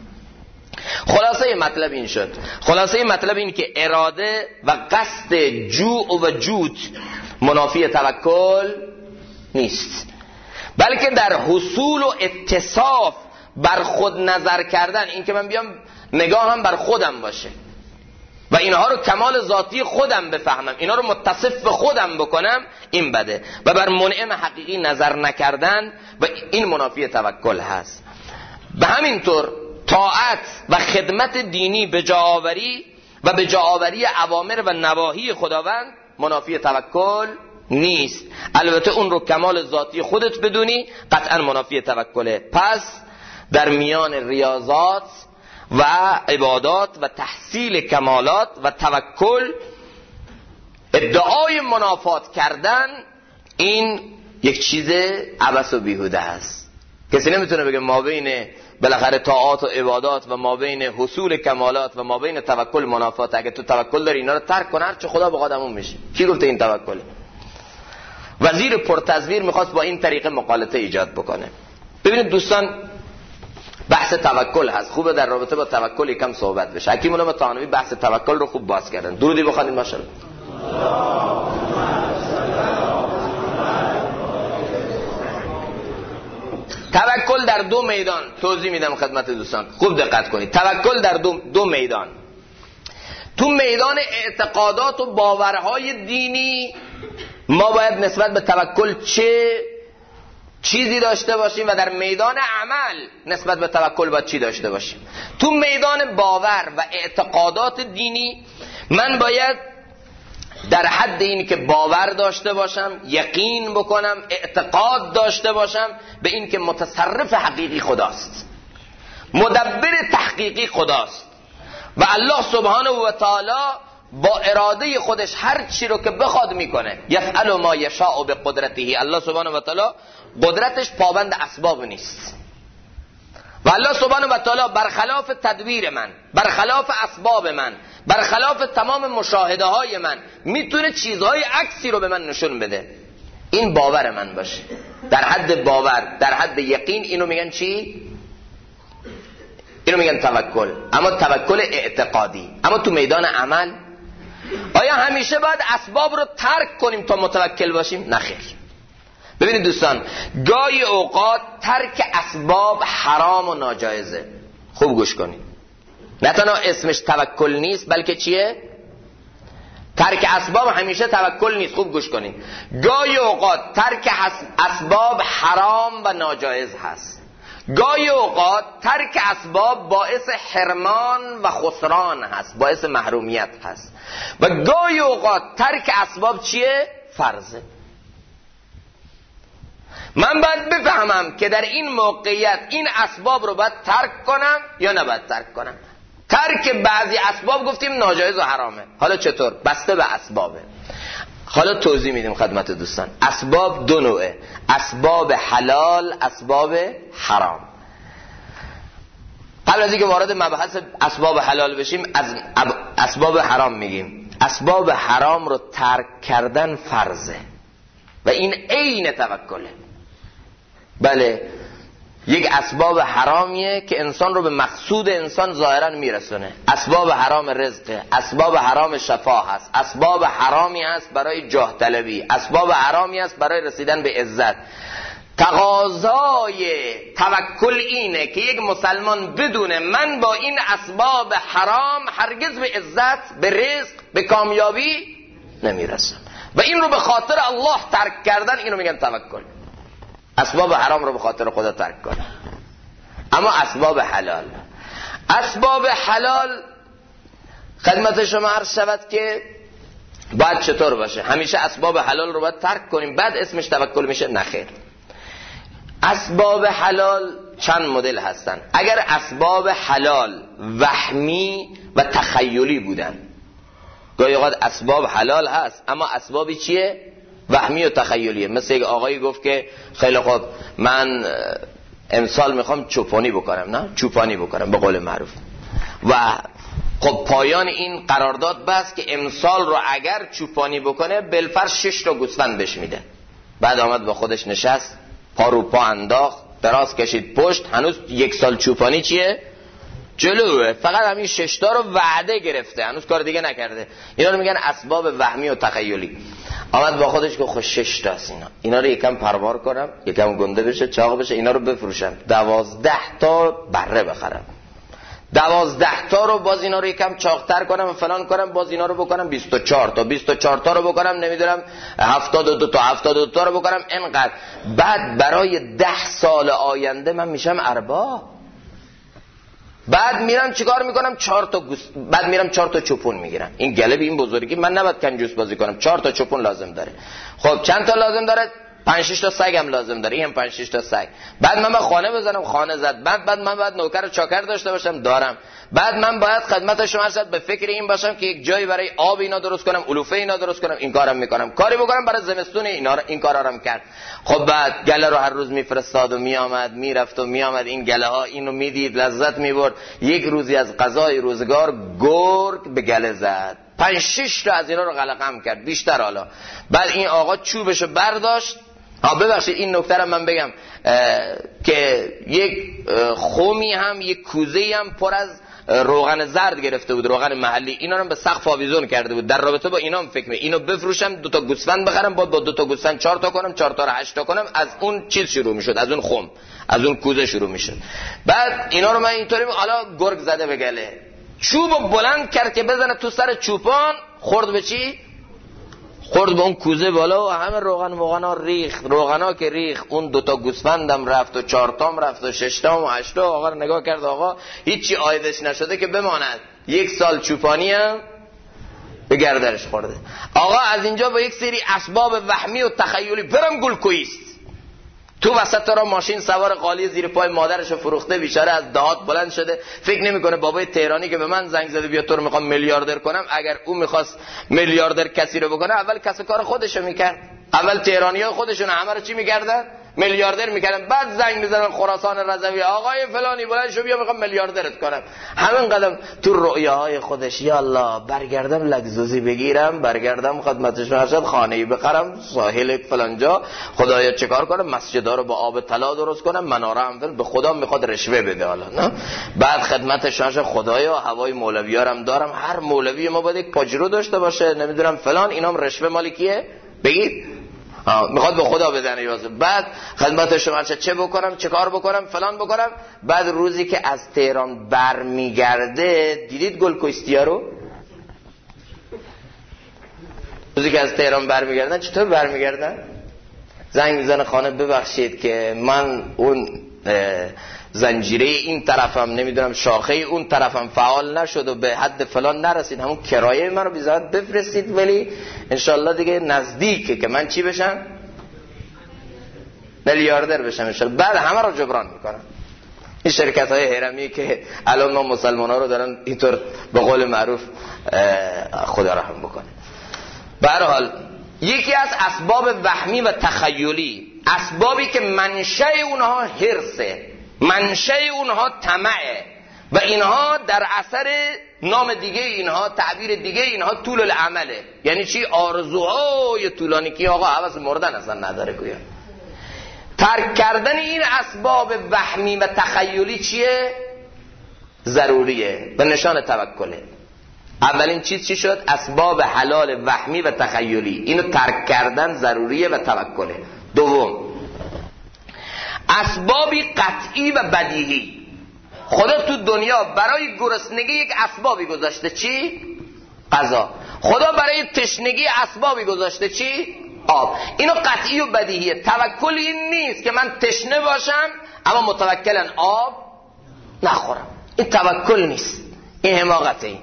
خلاصه مطلب این شد. خلاصه مطلب این که اراده و قصد جوع و جود منافی توکل نیست، بلکه در حصول و اتصاف بر خود نظر کردن، این که من بیام نگاهم بر خودم باشه و اینها رو کمال ذاتی خودم بفهمم، اینها رو متصف به خودم بکنم، این بده. و بر منعم حقیقی نظر نکردن و این منافی توکل هست. به همین طور طاعت و خدمت دینی به جاآوری و به جاآوری اوامر و نواهی خداوند منافی توکل نیست. البته اون رو کمال ذاتی خودت بدونی قطعا منافی توکله. پس در میان ریاضات و عبادات و تحصیل کمالات و توکل ادعای منافات کردن، این یک چیز عبث و بیهوده است. کسی نمیتونه بگه ما بین بالاخره طاعات و عبادات و ما بین حصول کمالات و ما بین توکل منافات. اگه تو توکل داری اینا رو ترک کن، هر چه خدا به قدمون میشه. کی گفته این توکله؟ وزیر پرتزویر میخواست با این طریقه مقالطه ایجاد بکنه. ببینید دوستان، بحث توکل هست، خوبه در رابطه با توکل یکم صحبت بشه. حکیم علامه طحاوی بحث توکل رو خوب باز کردن. درودی بخوانید ماشاءالله. توکل در دو میدان توضیح میدم خدمت دوستان، خوب دقت کنید. توکل در دو میدان. تو میدان اعتقادات و باورهای دینی ما باید نسبت به توکل چه چیزی داشته باشیم و در میدان عمل نسبت به توکل باید چی داشته باشیم. تو میدان باور و اعتقادات دینی من باید در حد این که باور داشته باشم، یقین بکنم، اعتقاد داشته باشم به این که متصرف حقیقی خداست، مدبر تحقیقی خداست و الله سبحانه و تعالی با اراده خودش هر چی رو که بخواد میکنه. یفعل ما یشاء بقدرته. الله سبحانه و تعالی قدرتش پابند اسباب نیست و الله سبحانه و تعالی برخلاف تدبیر من، برخلاف اسباب من، برخلاف تمام مشاهده های من میتونه چیزهای عکسی رو به من نشون بده. این باور من باشه، در حد باور، در حد یقین. اینو میگن چی؟ اینو میگن توکل. اما توکل اعتقادی. اما تو میدان عمل آیا همیشه باید اسباب رو ترک کنیم تا متوکل باشیم؟ نخیر. ببینید دوستان، گاهی اوقات ترک اسباب حرام و ناجایزه. خوب گوش کنید. نه تنها اسمش توکل نیست، بلکه چیه؟ ترک اسباب همیشه توکل نیست. خوب گوش کنید. گاهی اوقات ترک اسباب حرام و ناجایز هست. گاهی اوقات ترک اسباب باعث حرمان و خسران هست، باعث محرومیت هست. و گاهی اوقات ترک اسباب چیه؟ فرضه. من باید بفهمم که در این موقعیت این اسباب رو باید ترک کنم یا نباید ترک کنم. ترک بعضی اسباب گفتیم ناجایز و حرامه. حالا چطور؟ بسته به اسبابه. حالا توضیح میدیم خدمت دوستان. اسباب دو نوعه، اسباب حلال، اسباب حرام. قبل از اینکه وارد مبحث اسباب حلال بشیم، از اسباب حرام میگیم. اسباب حرام رو ترک کردن فرضه و این عین توکله. بله، یک اسباب حرامیه که انسان رو به مقصود انسان ظاهرا میرسونه. اسباب حرام رزقه، اسباب حرام شفا هست، اسباب حرامی هست برای جاه طلبی، اسباب حرامی هست برای رسیدن به عزت. تقاضای توکل اینه که یک مسلمان بدونه من با این اسباب حرام هرگز به عزت، به رزق، به کامیابی نمیرسم و این رو به خاطر الله ترک کردن، اینو میگن توکل. اسباب حرام رو به خاطر خدا ترک کنه. اما اسباب حلال، اسباب حلال خدمت شما عرض شود که باید چطور باشه؟ همیشه اسباب حلال رو باید ترک کنیم بعد اسمش توکل میشه؟ نخیر. اسباب حلال چند مدل هستن. اگر اسباب حلال وهمی و تخیلی بودن، گاهی اوقات اسباب حلال هست اما اسبابی چیه؟ وهمی و تخیلیه. مثل یک آقایی گفت که خیلی خوب من امسال میخوام چوپانی بکنم، نه چوپانی بکنم به قول معروف، و خب پایان این قرارداد بس که امسال رو اگر چوپانی بکنه بالفرض 6 تا گوسفند بهش میده. بعد آمد با خودش نشست، پا رو پا انداخت، دراز کشید پشت، هنوز 1 سال چوپانی چیه؟ جلوه، فقط همین 6 تا رو وعده گرفته، هنوز کار دیگه نکرده. اینا رو میگن اسباب وهمی و تخیلی. آمد با خودش که خب 6 تاست اینا رو یکم پروار کنم، یکم گنده بشه، چاق بشه، اینا رو بفروشم، 12 تا بره بخرم، 12 تا رو باز اینا رو یکم چاق‌تر کنم و فلان کنم، باز اینا رو بکنم 24 تا، 24 تا رو بکنم نمیدونم 72 تا، 72 تا رو بکنم اینقدر. بعد برای 10 سال آینده من میشم ارباب. بعد میرم چیکار میکنم؟ 4 تا بعد میرم 4 تا چوپون میگیرم. این گله به این بزرگی من نباید کنجوس بازی کنم، 4 تا چوپون لازم داره. خب چند تا لازم داره؟ 5-6 تا سگ هم لازم داره، این 5-6 تا سگ. بعد من به خانه بزنم، خانه زد. بعد من باید نوکر و چاکر داشته باشم، دارم. بعد من باید خدمت شما شد به فکر این باشم که یک جایی برای آب اینا درست کنم، علوفه اینا درست کنم، این کارم میکنم، کاری بکنم برای زمستون اینا این کارا رو کرد. خب بعد گله رو هر روز میفرستاد و میآمد، میرفت و میآمد، این گله ها اینو میدید، لذت میبرد. یک روزی از قضای روزگار گرگ به گله زد، 5-6 تا از اینا رو قلقم کرد، بیشتر حالا. بعد این آقا چوبشو برداشت. ببخشید این نکته رو من بگم که یک خومی هم یک کوزه‌ای هم پر از روغن زرد گرفته بود، روغن محلی، اینا رو به سقف آویزون کرده بود. در رابطه با اینا هم فکر اینو بفروشم، 2 تا گوسفند بخرم، با 2 تا گوسفند 4 تا کنم، 4 تا رو 8 تا کنم. از اون چیز شروع میشد، از اون خم، از اون کوزه شروع میشد. بعد اینا رو من اینطوری حالا گرگ زده به گله، چوبو بلند کرد که بزنه تو سر چوپان، خورد به چی؟ خورد به اون کوزه بالا و همه روغنا ریخت. روغنا که ریخت، اون 2 تا گوسفندم رفت و 4 تام رفت و 6 تام و 8 تا. آقا رو نگاه کرد، آقا هیچی آیدش نشده که بماند، 1 سال چوپانی هم به گردنش خورده. آقا از اینجا با یک سری اسباب وهمی و تخیلی برم گلکویست، تو وسط را ماشین سوار قالی زیر پای مادرشو فروخته، بیچاره از دهات بلند شده، فکر نمیکنه بابای تهرانی که به من زنگ زده بیا تو رو میخوام میلیاردر کنم. اگر اون میخواست میلیاردر کسی رو بکنه اول کسب کار خودشو میکرد، اول تهرانی‌ها خودشون همه رو چی میکردن؟ میلیاردر میکردن. بعد زنگ میزنن خراسان رضوی، آقای فلانی بلند شو بیا میخوام میلیاردرت کنم. همین قدم تو رؤیاهای خودش، یا الله برگردم لگزوزی بگیرم، برگردم خدمتش نشد خانه‌ای بخرم ساحل فلان جا، خدایا چیکار کنم، مسجدا رو با آب طلا درست کنم، مناره هم به خدا میخواد رشوه بده حالا نه. بعد خدمتش نشد خدایا هوای مولویارم دارم، هر مولوی ما باید یک پاجرو داشته باشه، نمیدونم فلان، اینام رشوه مال کیه بگید؟ میخواد به خدا بزنه یوازه. بعد خدمت شما چه بکنم، چه کار بکنم، فلان بکنم. بعد روزی که از تهران برمیگرده، دیدید گلکویستیا رو؟ روزی که از تهران برمیگردن چطور برمیگردن؟ زنگ میزنه خانه ببخشید که من اون زنجیره این طرفم نمیدونم شاخه اون طرفم فعال نشد و به حد فلان نرسید، همون کرایه من رو بی زحمت بفرستید، ولی انشالله دیگه نزدیکه که من چی بشم؟ میلیاردر بشم انشالله. بعد همه رو جبران میکنم. این شرکت های هرمی که الان ما مسلمان ها رو دارن اینطور به قول معروف خدا رحم بکنه. به هر حال یکی از اسباب وهمی و تخیلی، اسبابی که منشأ اونها حرصه، منشأ اونها طمعه و اینها در اثر نام دیگه اینها، تعبیر دیگه اینها طول العمله. یعنی چی؟ آرزوهای طولانی که آقا حوض مردن اصلا نداره گویا. ترک کردن این اسباب وهمی و تخیلی چیه؟ ضروریه و نشان توکله. اولین چیز چی شد؟ اسباب حلال وهمی و تخیلی، اینو ترک کردن ضروریه و توکله. دوم، اسبابی قطعی و بدیهی. خدا تو دنیا برای گرسنگی یک اسبابی گذاشته، چی؟ غذا. خدا برای تشنگی اسبابی گذاشته، چی؟ آب. اینو قطعی و بدیهیه. توکل این نیست که من تشنه باشم اما متوکلن آب نخورم. این توکل نیست، این حماقته. این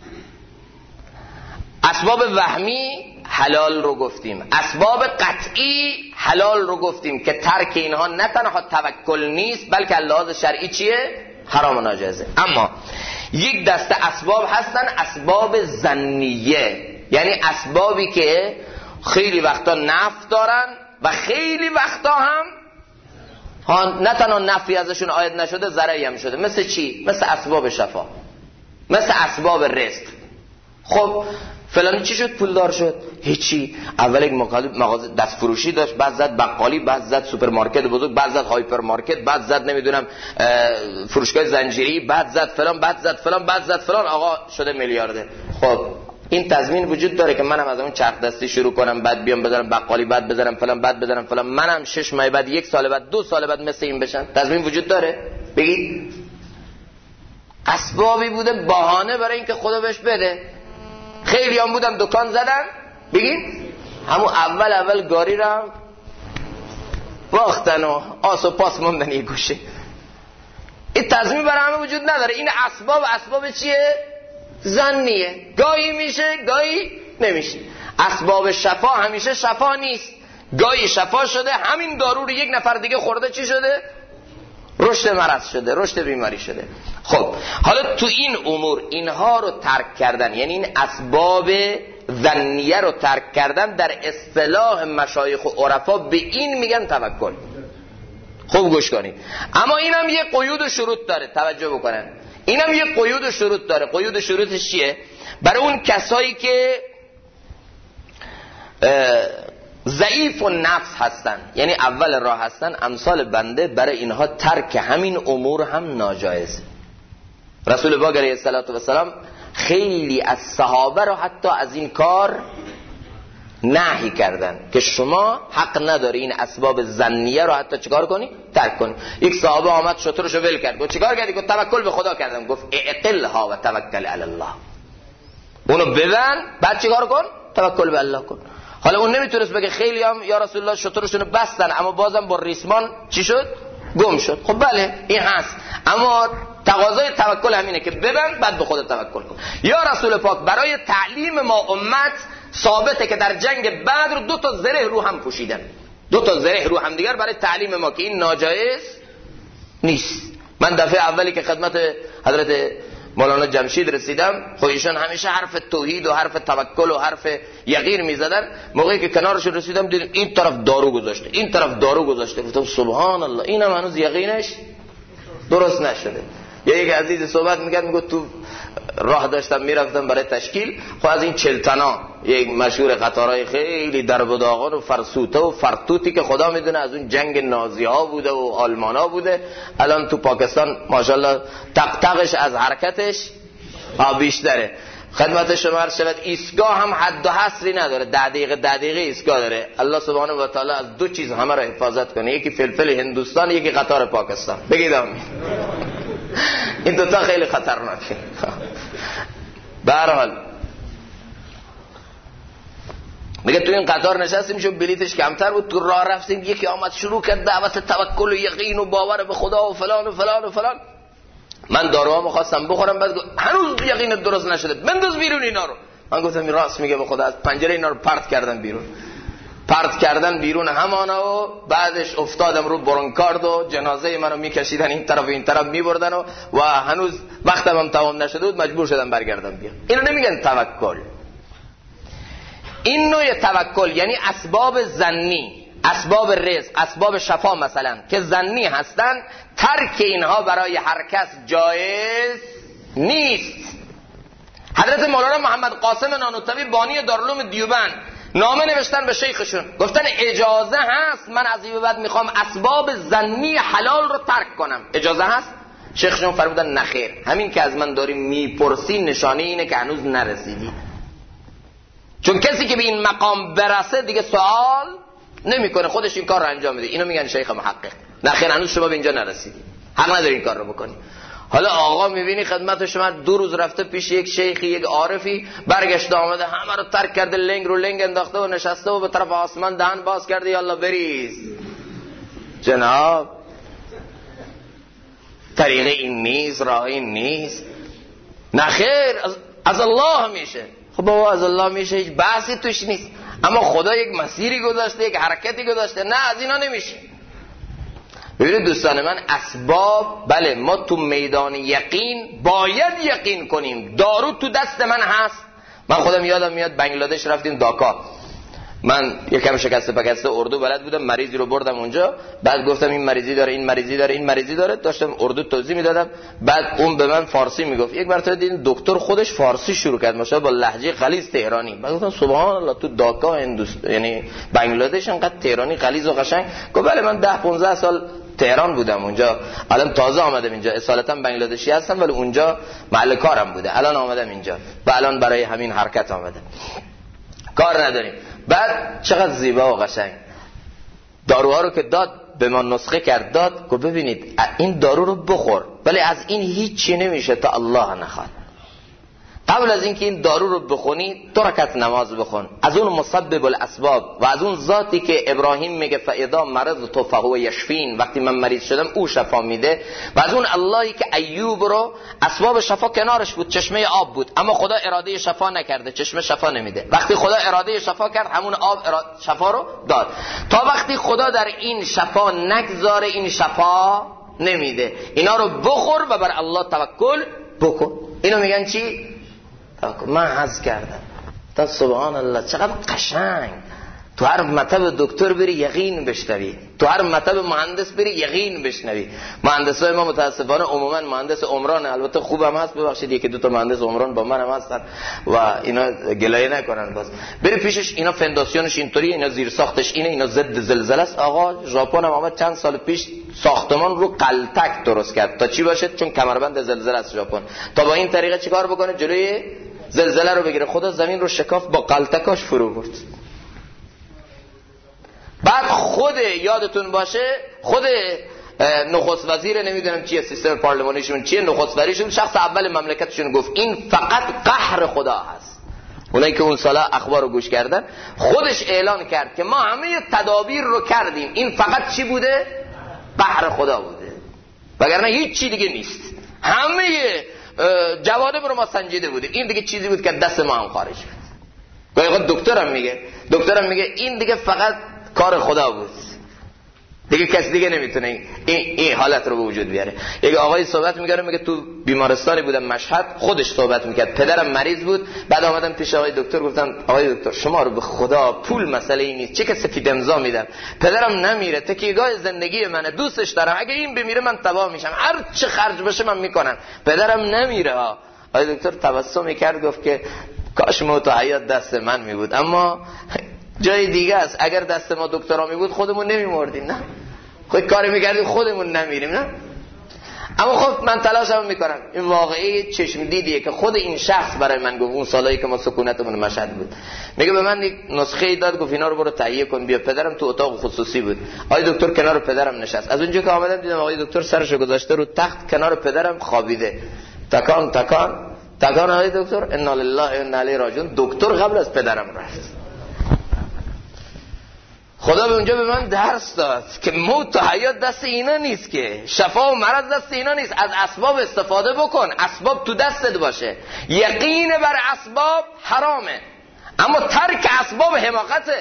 اسباب وهمی حلال رو گفتیم، اسباب قطعی حلال رو گفتیم که ترک اینها نه تنها توکل نیست بلکه لحاظ شرعی چیه؟ حرام و ناجایزه. اما یک دسته اسباب هستن اسباب ظنیه، یعنی اسبابی که خیلی وقتا نفع دارن و خیلی وقتا هم نه تنها نفعی ازشون عاید نشده ضرری هم شده. مثل چی؟ مثل اسباب شفا، مثل اسباب رزق. خب فلانی چی شد پولدار شد؟ هیچی. اول یک مغازه دست فروشی داشت، بعد زد بقالی، بعد زد سوپرمارکت بزرگ، بعد زد هایپرمارکت، بعد زد نمیدونم فروشگاه زنجیری، بعد زد فلان، بعد زد فلان، بعد زد فلان، آقا شده میلیاردر. خب این تضمین وجود داره که منم از اون چرخ دستی شروع کنم، بعد بیام بذارم بقالی، بعد بذارم فلان، بعد بذارم فلان، منم 6 ماه بعد، 1 سال بعد، 2 سال بعد مثل این بشم؟ تضمین وجود داره؟ بگید. اسبابی بوده، بهانه برای اینکه خدا بهش بده. خیلی هم بودن دکان زدن، بگید همون اول گاری را باختن و آس و پاس موندن یه گوشه. این تضمین برای همه وجود نداره. این اسباب چیه؟ ظنیه. گاهی میشه، گاهی نمیشه. اسباب شفا همیشه شفا نیست. گاهی شفا شده، همین دارو رو یک نفر دیگه خورده چی شده؟ رشد مرض شده، رشد بیماری شده. خب حالا تو این امور اینها رو ترک کردن، یعنی این اسباب ظنیه رو ترک کردن، در اصطلاح مشایخ و عرفا به این میگن توکل. خوب گوش کنید. اما اینم یه قیود و شروط داره، توجه بکنن. اینم یه قیود و شروط داره. قیود و شروطش چیه؟ برای اون کسایی که ضعیف و نفس هستن، یعنی اول راه هستن، امثال بنده، برای اینها ترک همین امور هم ناجایز. رسول پاک علیه السلام خیلی از صحابه رو حتی از این کار نهی کردن که شما حق نداری این اسباب ظنیه رو حتی چیکار کنی؟ ترک کنی. یک صحابه آمد شترشو ول کرد، گفت چیکار کردی؟ گفت توکل به خدا کردم. گفت اعقلها و توکل علی الله. اونو ببند، بعد چیکار کن؟ توکل به الله کن. حالا اون نمیتونست بگه خیلی هم یا رسول الله شترشونو بستن اما بازم با ریسمان چی شد؟ گم شد. خب بله این هست، اما تقاضای توکل همینه که ببند بعد به خودت توکل کن. یا رسول پاک برای تعلیم ما امت ثابته که در جنگ بدر 2 تا زره رو هم پوشیدن، 2 تا زره رو هم دیگر برای تعلیم ما که این ناجایز نیست. من دفعه اولی که خدمت حضرت مولانا جمشید رسیدم، خب ایشان همیشه حرف توحید و حرف توکل و حرف یقین میزدن. موقعی که کنارشون رسیدم دیدم این طرف دارو گذاشته، این طرف دارو گذاشته. گفتم سبحان الله، اینم هنوز یقینش درست نشده. یک عزیز صحبت میکرد، میگفت تو راه داشتم میرفتم برای تشکیل، خب از این چلتنا یک مشهور قطارهای خیلی درب و داغان و فرسوته و فرتوتی که خدا میدونه از اون جنگ نازی ها بوده و آلمان ها بوده، الان تو پاکستان ماشاءالله تقتقش از حرکتش بیشتره. خدمت شما عرض شود ایستگاه هم حد و حصری نداره، 10 دقیقه ایستگاه داره. الله سبحانه و تعالی از 2 چیز همه را حفاظت کنه، یکی فلفل هندوستان، یکی قطار پاکستان. بگید آمین. این 2 تا خیلی خطرناکه. به هر حال میگه تو این قطار نشستیم، چون بلیتش کمتر بود، تو راه رفتیم، یکی آمد شروع کرد دعوت توکل و یقین و باور به خدا و فلان و فلان و فلان. من داروامو خواستم بخورم، بعد هنوز یقین درست نشده، بنداز بیرون اینا رو. من گفتم این راست میگه به خدا، از پنجره اینا رو پرت کردن بیرون همانا و بعدش افتادم رو برونکارد و جنازه منو میکشیدن این طرف و این طرف میبردن و هنوز وقتم هم تمام نشده بود، مجبور شدم برگردم بیام. اینو نمیگن توکل. این نوع توکل یعنی اسباب ظنی، اسباب رزق، اسباب شفا مثلا که ظنی هستن، ترک اینها برای هر کس جایز نیست. حضرت مولانا محمد قاسم نانوتوی بانی دارالعلوم دیوبند نامه نوشتن به شیخشون، گفتن اجازه هست من از این به بعد میخوام اسباب ظنی حلال رو ترک کنم، اجازه هست؟ شیخشون فرمودن نخیر، همین که از من داری میپرسی نشانه اینه که هنوز نرسیدی. چون کسی که به این مقام برسه دیگه سوال نمیکنه، خودش این کار رو انجام میده. اینو میگن شیخ محقق. نخیر هنوز شما به اینجا نرسیدی، حق نداری این کار رو بکنی. حالا آقا میبینی خدمت شما 2 روز رفته پیش یک شیخی، یک عارفی، برگشته آمده همه رو ترک کرده، لنگ رو لنگ انداخته و نشسته و به طرف آسمان دهن باز کرده، یالا بریز. جناب طریقه این نیست، راه این نیست. نه خیر، از الله میشه. خب بابا از الله میشه، هیچ بحثی توش نیست، اما خدا یک مسیری گذاشته، یک حرکتی گذاشته، نه از اینا نمیشه. ببینید دوستان من، اسباب، بله ما تو میدان یقین باید یقین کنیم. دارو تو دست من هست. من خودم یادم میاد بنگلادش رفتیم داکا، من یکم شکسته پکسته اردو بلد بودم، مریضی رو بردم اونجا، بعد گفتم این مریضی داره، این مریضی داره، این مریضی داره، داشتم اردو توضیح میدادم، بعد اون به من فارسی میگفت. یک مرتبه دیدم دکتر خودش فارسی شروع کرد، ماشاءالله با لهجه غلیظ تهرانی. من گفتم سبحان الله، تو داکا یعنی بنگلادش انقدر تهرانی غلیظ و قشنگ؟ گفت بله من 10-15 سال تهران بودم اونجا، الان تازه آمدم اینجا، اصالتا بنگلادشی هستم ولی اونجا محل کارم بوده، الان آمدم اینجا و الان برای همین حرکت آمدم، کار نداریم. بعد چقدر زیبا و قشنگ داروها رو که داد به ما نسخه کرد، داد گفت ببینید این دارو رو بخور، ولی از این هیچی نمیشه تا الله نخواد. قبل از اینکه این دارو رو بخونی 2 رکعت نماز بخون، از اون مسبب الاسباب و از اون ذاتی که ابراهیم میگه فاذا مرضت فهو یشفین، وقتی من مریض شدم او شفا میده، و از اون اللهی که ایوب رو اسباب شفا کنارش بود، چشمه آب بود، اما خدا اراده شفا نکرده، چشمه شفا نمیده. وقتی خدا اراده شفا کرد، همون آب شفا رو داد. تا وقتی خدا در این شفا نگذاره، این شفا نمیده. اینا رو بخور و بر الله توکل بکن. اینو میگن چی؟ من حظ کردم. تا سبحان الله، چقدر قشنگ. تو هر مطب دکتر بری یقین بشنوی، تو هر مطب مهندس بری یقین بشنوی. مهندسای ما متاسفانه عموما مهندس عمران، البته خوبم هست، ببخشید یکی دو تا مهندس عمران با منم هستن و اینا گلایه نکنن، باز بری پیشش اینا فنداسیونش اینطوریه، اینا زیر ساختش اینه، اینا ضد زلزله است. آقا ژاپن هم آمد چند سال پیش ساختمان رو قلتک درست کرد تا چی باشه، چون کمربند زلزله است ژاپن، تا با این طریقه چیکار بکنه، جلوی زلزله رو بگیره. خدا زمین رو شکاف با قلتکاش فرو برد. بعد خود یادتون باشه، خود نخست وزیر نمیدونم چیه، سیستم پارلمانیشون چیه، نخست وزیرشون، شخص اول مملکتشون گفت این فقط قهر خدا هست. اونایی که اون سالا اخبار رو گوش کردن، خودش اعلان کرد که ما همه تدابیر رو کردیم، این فقط چی بوده؟ قهر خدا بوده، وگرنه هیچ چی دیگه نیست. همه جوانب رو ما سنجیده بودیم، این دیگه چیزی بود که دست ما هم خارج بود. گاهی دکترم میگه این دیگه فقط کار خدا بود، دیگه کسی دیگه نمیتونه این حالت رو به وجود بیاره. یک آقای صحبت میگه تو بیمارستانی بودم مشهد، خودش صحبت میکرد، پدرم مریض بود، بعد آمدم پیش آقای دکتر، گفتم آقای دکتر شما رو به خدا پول مسئله ای نیست، چه که سفید امضا میدم، پدرم نمیره، تکیهگاه زندگی منه، دوستش دارم، اگه این بمیره من تباه میشم، هر چه خرج بشه من میکنم، پدرم نمیره. آقای دکتر تبسمی کرد، گفت که کاش موت و حیات دست من میبود، اما جای دیگه است، اگر دست ما دکترا میبود خودمون نمیمردیم، نه خود کاری میکردیم خودمون نمیریم، نه. اما خب من تلاشم میکنم. این واقعی چشم دیدیه که خود این شخص برای من گفت، اون سالایی که ما سکونتمون مشهد بود، میگه به من یک نسخه ای داد، گفت اینا رو برو تهیه کن بیا. پدرم تو اتاق خصوصی بود، آقای دکتر کنار پدرم نشست. از اونجا که آمدم دیدم آقای دکتر سرشو گذاشته رو تخت، کنار پدرم خوابیده، تکان آقای دکتر، انا لله و انا الیه راجعون. دکتر قبل از پدرم رفت. خدا به اونجا به من درس داد که موت و حیات دست اینا نیست، که شفا و مرض دست اینا نیست. از اسباب استفاده بکن، اسباب تو دستت باشه. یقین بر اسباب حرامه، اما ترک اسباب حماقته.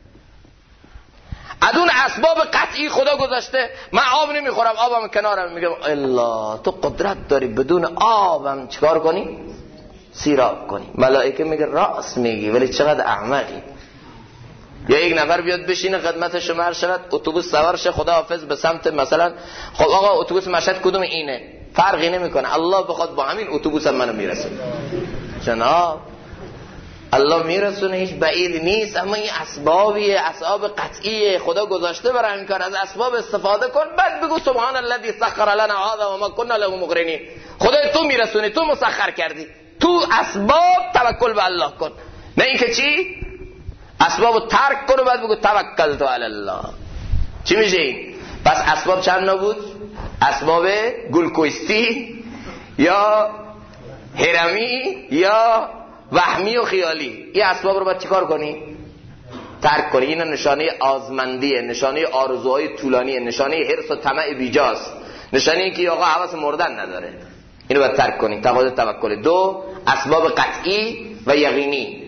از اون اسباب قطعی خدا گذاشته، من آب نمیخورم، آبم کنارم، میگم الا تو قدرت داری بدون آبم چیکار کنی؟ سیراب کنی. ملائکه میگه راست میگی، ولی چقدر احمقی. یا یک نفر بیاد بشینه خدمت شما هر شود، اتوبوس سوار شه، خدا حافظ به سمت مثلا، خب آقا اتوبوس مشهد کدوم اینه، فرقی نمیکنه، الله بخواد با همین اتوبوس هم منو میرسه. جناب الله میرسونه، هیچ بعید نیست، اما این اسبابیه، اسباب قطعیه خدا گذاشته برای این کار. از اسباب استفاده کن، بعد بگو سبحان الذی سخر لنا هذا و ما كنا له مقرنین. خدای تو میرسونی، تو مسخر کردی، تو اسباب توکل به الله کن، نه اینکه چی اسبابو ترک کن و بعد بگو توکلت علی الله. چی میشه این؟ پس اسباب چند نوع بود؟ اسباب گلوکوستی یا هرمی یا وهمی و خیالی. این اسباب رو باید چیکار کنی؟ ترک کنی. این نشانه آزمندیه، نشانه آرزوهای طولانیه، نشانه حرص و طمع بیجاست، نشانه این که آقا حواس مردن نداره، اینو باید ترک کنی. تقاضای توکل. دو، اسباب قطعی و یقینی،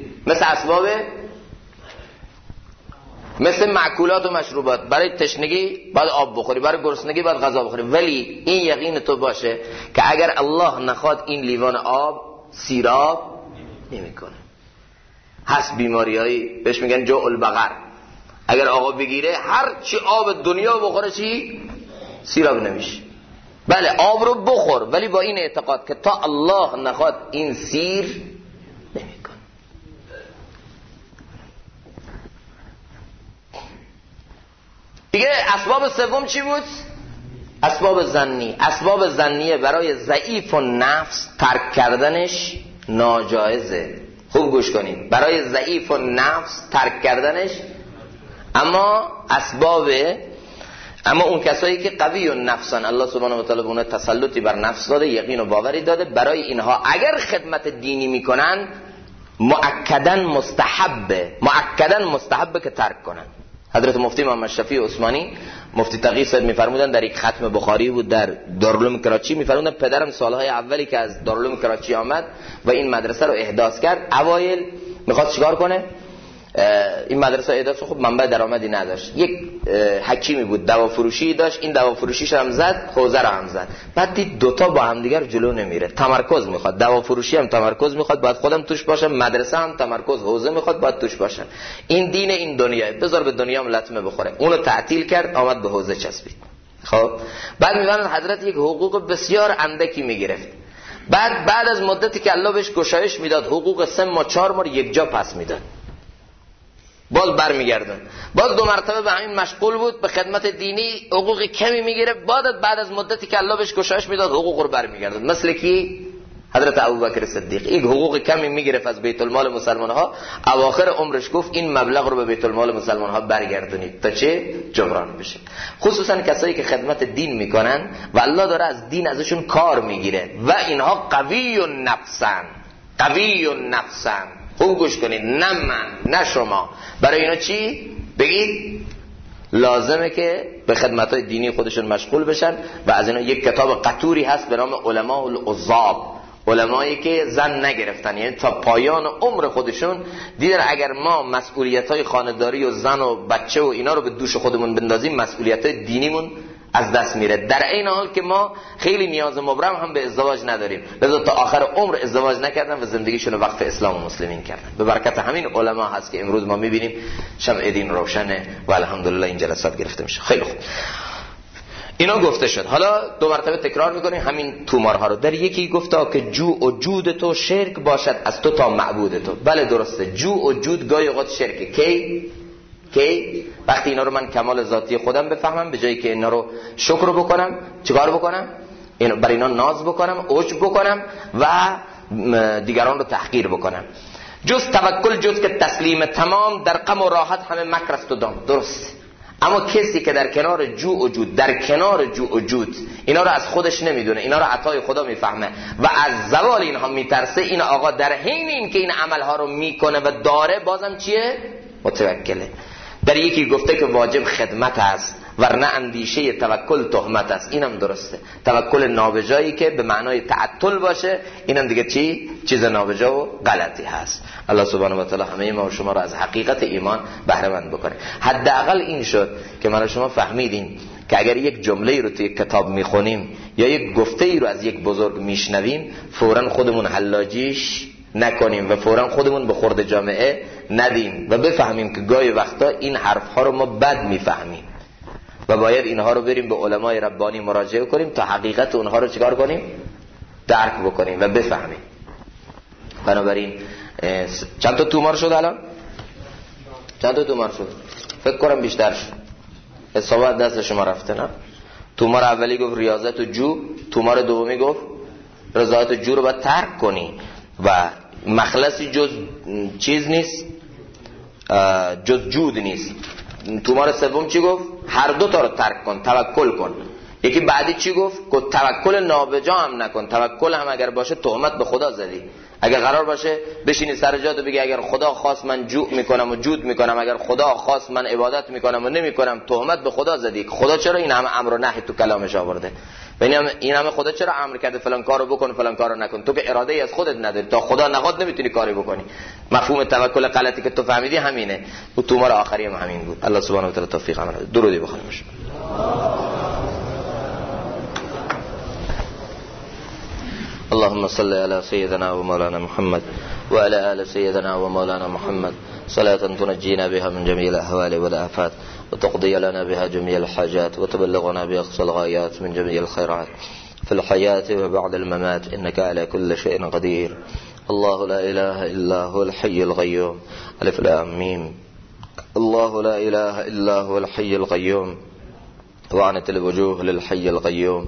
مثل معکولات و مشروبات. برای تشنگی باید آب بخوری، برای گرسنگی باید غذا بخوری، ولی این یقین تو باشه که اگر الله نخواد این لیوان آب سیراب نمیکنه. هست بیماریایی بهش میگن جوع البقر، اگر آقا بگیره هر چی آب دنیا بخوره چی سیراب نمیشه. بله آب رو بخور، ولی با این اعتقاد که تا الله نخواد این سیر نمیکنه. دیگه اسباب سوم چی بود؟ اسباب ظنی. اسباب ظنیه برای ضعیف و نفس ترک کردنش ناجایزه. خوب گوش کنید، برای ضعیف و نفس ترک کردنش، اما اون کسایی که قوی و نفسن، الله سبحانه و تعالی به اونها تسلطی بر نفس داده، یقین و باوری داده، برای اینها اگر خدمت دینی میکنن مؤکداً مستحبه که ترک کنن. حضرت مفتی محمد شفیع عثمانی مفتی تقی صاحب میفرمودن در یک ختم بخاری بود در دارالعلوم کراچی، میفرمودن پدرم سالهای اولی که از دارالعلوم کراچی آمد و این مدرسه رو احداث کرد، اوایل میخواست چیکار کنه؟ این مدرسه احداث خب منبع درآمدی نداشت. یک حکیمی بود دوافروشی داشت، این دوافروشیش هم زد، حوزه رو هم زد. بعد دید دوتا با هم دیگر جلو نمیره، تمرکز میخواد، دوافروشی هم تمرکز میخواد، باید خودم توش باشم، مدرسه هم تمرکز، حوزه میخواد، باید توش باشم. این دین این دنیاه، بذار به دنیا هم لطمه بخوره. اونو تعطیل کرد، آمد به حوزه چسبید. خب بعد میگن حضرت یک حقوق بسیار اندکی میگرفت. بعد از مدتی که الله بهش گشایش میداد، حقوق 3 ماه 4 ماه یک جا پس میداد، باز برمیگردن، باز 2 مرتبه به همین مشغول بود به خدمت دینی، حقوق کمی میگیره، بعد از مدتی که الله بهش گشایش میداد حقوق رو برمیگردن. مثل کی؟ حضرت ابوبکر صدیق. این حقوق کمی میگرفت از بیت المال مسلمان ها، اواخر عمرش گفت این مبلغ رو به بیت المال مسلمان ها برگردونید تا چه جبران بشه. خصوصا کسایی که خدمت دین میکنن و الله داره از دین ازشون کار میگیره و اینها قوی و نفسن. خوب گوش کنید، نه من نه شما، برای اینا چی بگید؟ لازمه که به خدمت‌های دینی خودشون مشغول بشن. و از اینا یک کتاب قطوری هست به نام علماء العذاب، علمایی که زن نگرفتن، یعنی تا پایان عمر خودشون دیدن اگر ما مسئولیت‌های خانه‌داری و زن و بچه و اینا رو به دوش خودمون بندازیم، مسئولیت‌های دینیمون از دست میره، در این حال که ما خیلی نیاز مبرم هم به ازدواج نداریم، لذا تا آخر عمر ازدواج نکردن و زندگیشون رو وقف اسلام و مسلمین کردن. به برکت همین علما هست که امروز ما میبینیم شمع دین روشنه و الحمدلله این جلسات گرفته میشه. خیلی خوب، اینا گفته شد. حالا 2 مرتبه تکرار میکنیم همین تومارها رو. در یکی گفته که جو و جود تو شرک باشد از تو تا معبود تو. بله درسته، جو و جود گاهی اوقات شرکه. کی وقتی اینا رو من کمال ذاتی خودم بفهمم، به جایی که اینا رو شکر بکنم، چیکار بکنم؟ برای اینا ناز بکنم، عجب بکنم و دیگران رو تحقیر بکنم. جز توکل، جز که تسلیم تمام، در غم و راحت همه مکر است و دام. درست. اما کسی که در کنار جو و جود اینا رو از خودش نمیدونه، اینا رو عطای خدا میفهمه و از زوال اینها میترسه، این آقا در حین این که این عملها رو میکنه و داره بازم چیه؟ متوکله. در یکی گفته که واجب خدمت است، ورنه اندیشه توکل تهمت است. اینم درسته. توکل نابجایی که به معنای تعطل باشه، اینم دیگه چیز نابجا و غلطی هست. الله سبحانه و تعالی همه ما و شما را از حقیقت ایمان بهره مند بکنه. حداقل این شد که من و شما فهمیدیم که اگر یک جمله رو توی کتاب میخونیم یا یک گفته ای رو از یک بزرگ میشنویم، فوراً خودمون حلاجیش نکنیم و فوراً خودمون به خورد جامعه ندیم و بفهمیم که گاهی وقتا این حرفها رو ما بد میفهمیم و باید اینها رو بریم به علمای ربانی مراجعه کنیم تا حقیقت اونها رو چیکار کنیم؟ درک بکنیم و بفهمیم. بنابراین چند تا تومار شد الان؟ چند تا تومار شد؟ فکر کنم بیشتر شد. حسابات دست شما رفته نه؟ تومار اولی گفت ریاضت و جو، تومار دومی گفت رضایت و جو رو باید ترک کنی و مخلصی جز چیز نیست، جز جود نیست. تومار سوم چی گفت؟ هر دو تا رو ترک کن، توکل کن. یکی بعدی چی گفت؟ توکل نابجا هم نکن. توکل هم اگر باشه تهمت به خدا زدی. اگر قرار باشه بشینی سر جات و بگی اگر خدا خواست من جوع میکنم و جود میکنم، اگر خدا خواست من عبادت میکنم و نمیکنم، تهمت به خدا زدی. خدا چرا این همه امر و نهی تو کلامش آورده؟ این همه خدا چرا امر کرده فلان کارو بکن فلان کارو نکن؟ تو که اراده ای از خودت نداری، تا خدا نخواد نمیتونی کاری بکنی. مفهوم توکل غلطی که تو فهمیدی همینه. و تو مار آخری هم همین بود. الله سبحانه و تعالی توفیق عمل بده. درودی بخونیم. اللهم صل على سيدنا ومولانا محمد وعلى آل سيدنا ومولانا محمد صلاة تنجينا بها من جميع الأهوال والآفات وتقضي لنا بها جميع الحاجات وتبلغنا بأقصى الغايات من جميع الخيرات في الحياة وبعد الممات إنك على كل شيء قدير. الله لا إله إلا هو الحي القيوم. ألف لام ميم. الله لا إله إلا هو الحي القيوم وعنت الوجوه للحي القيوم.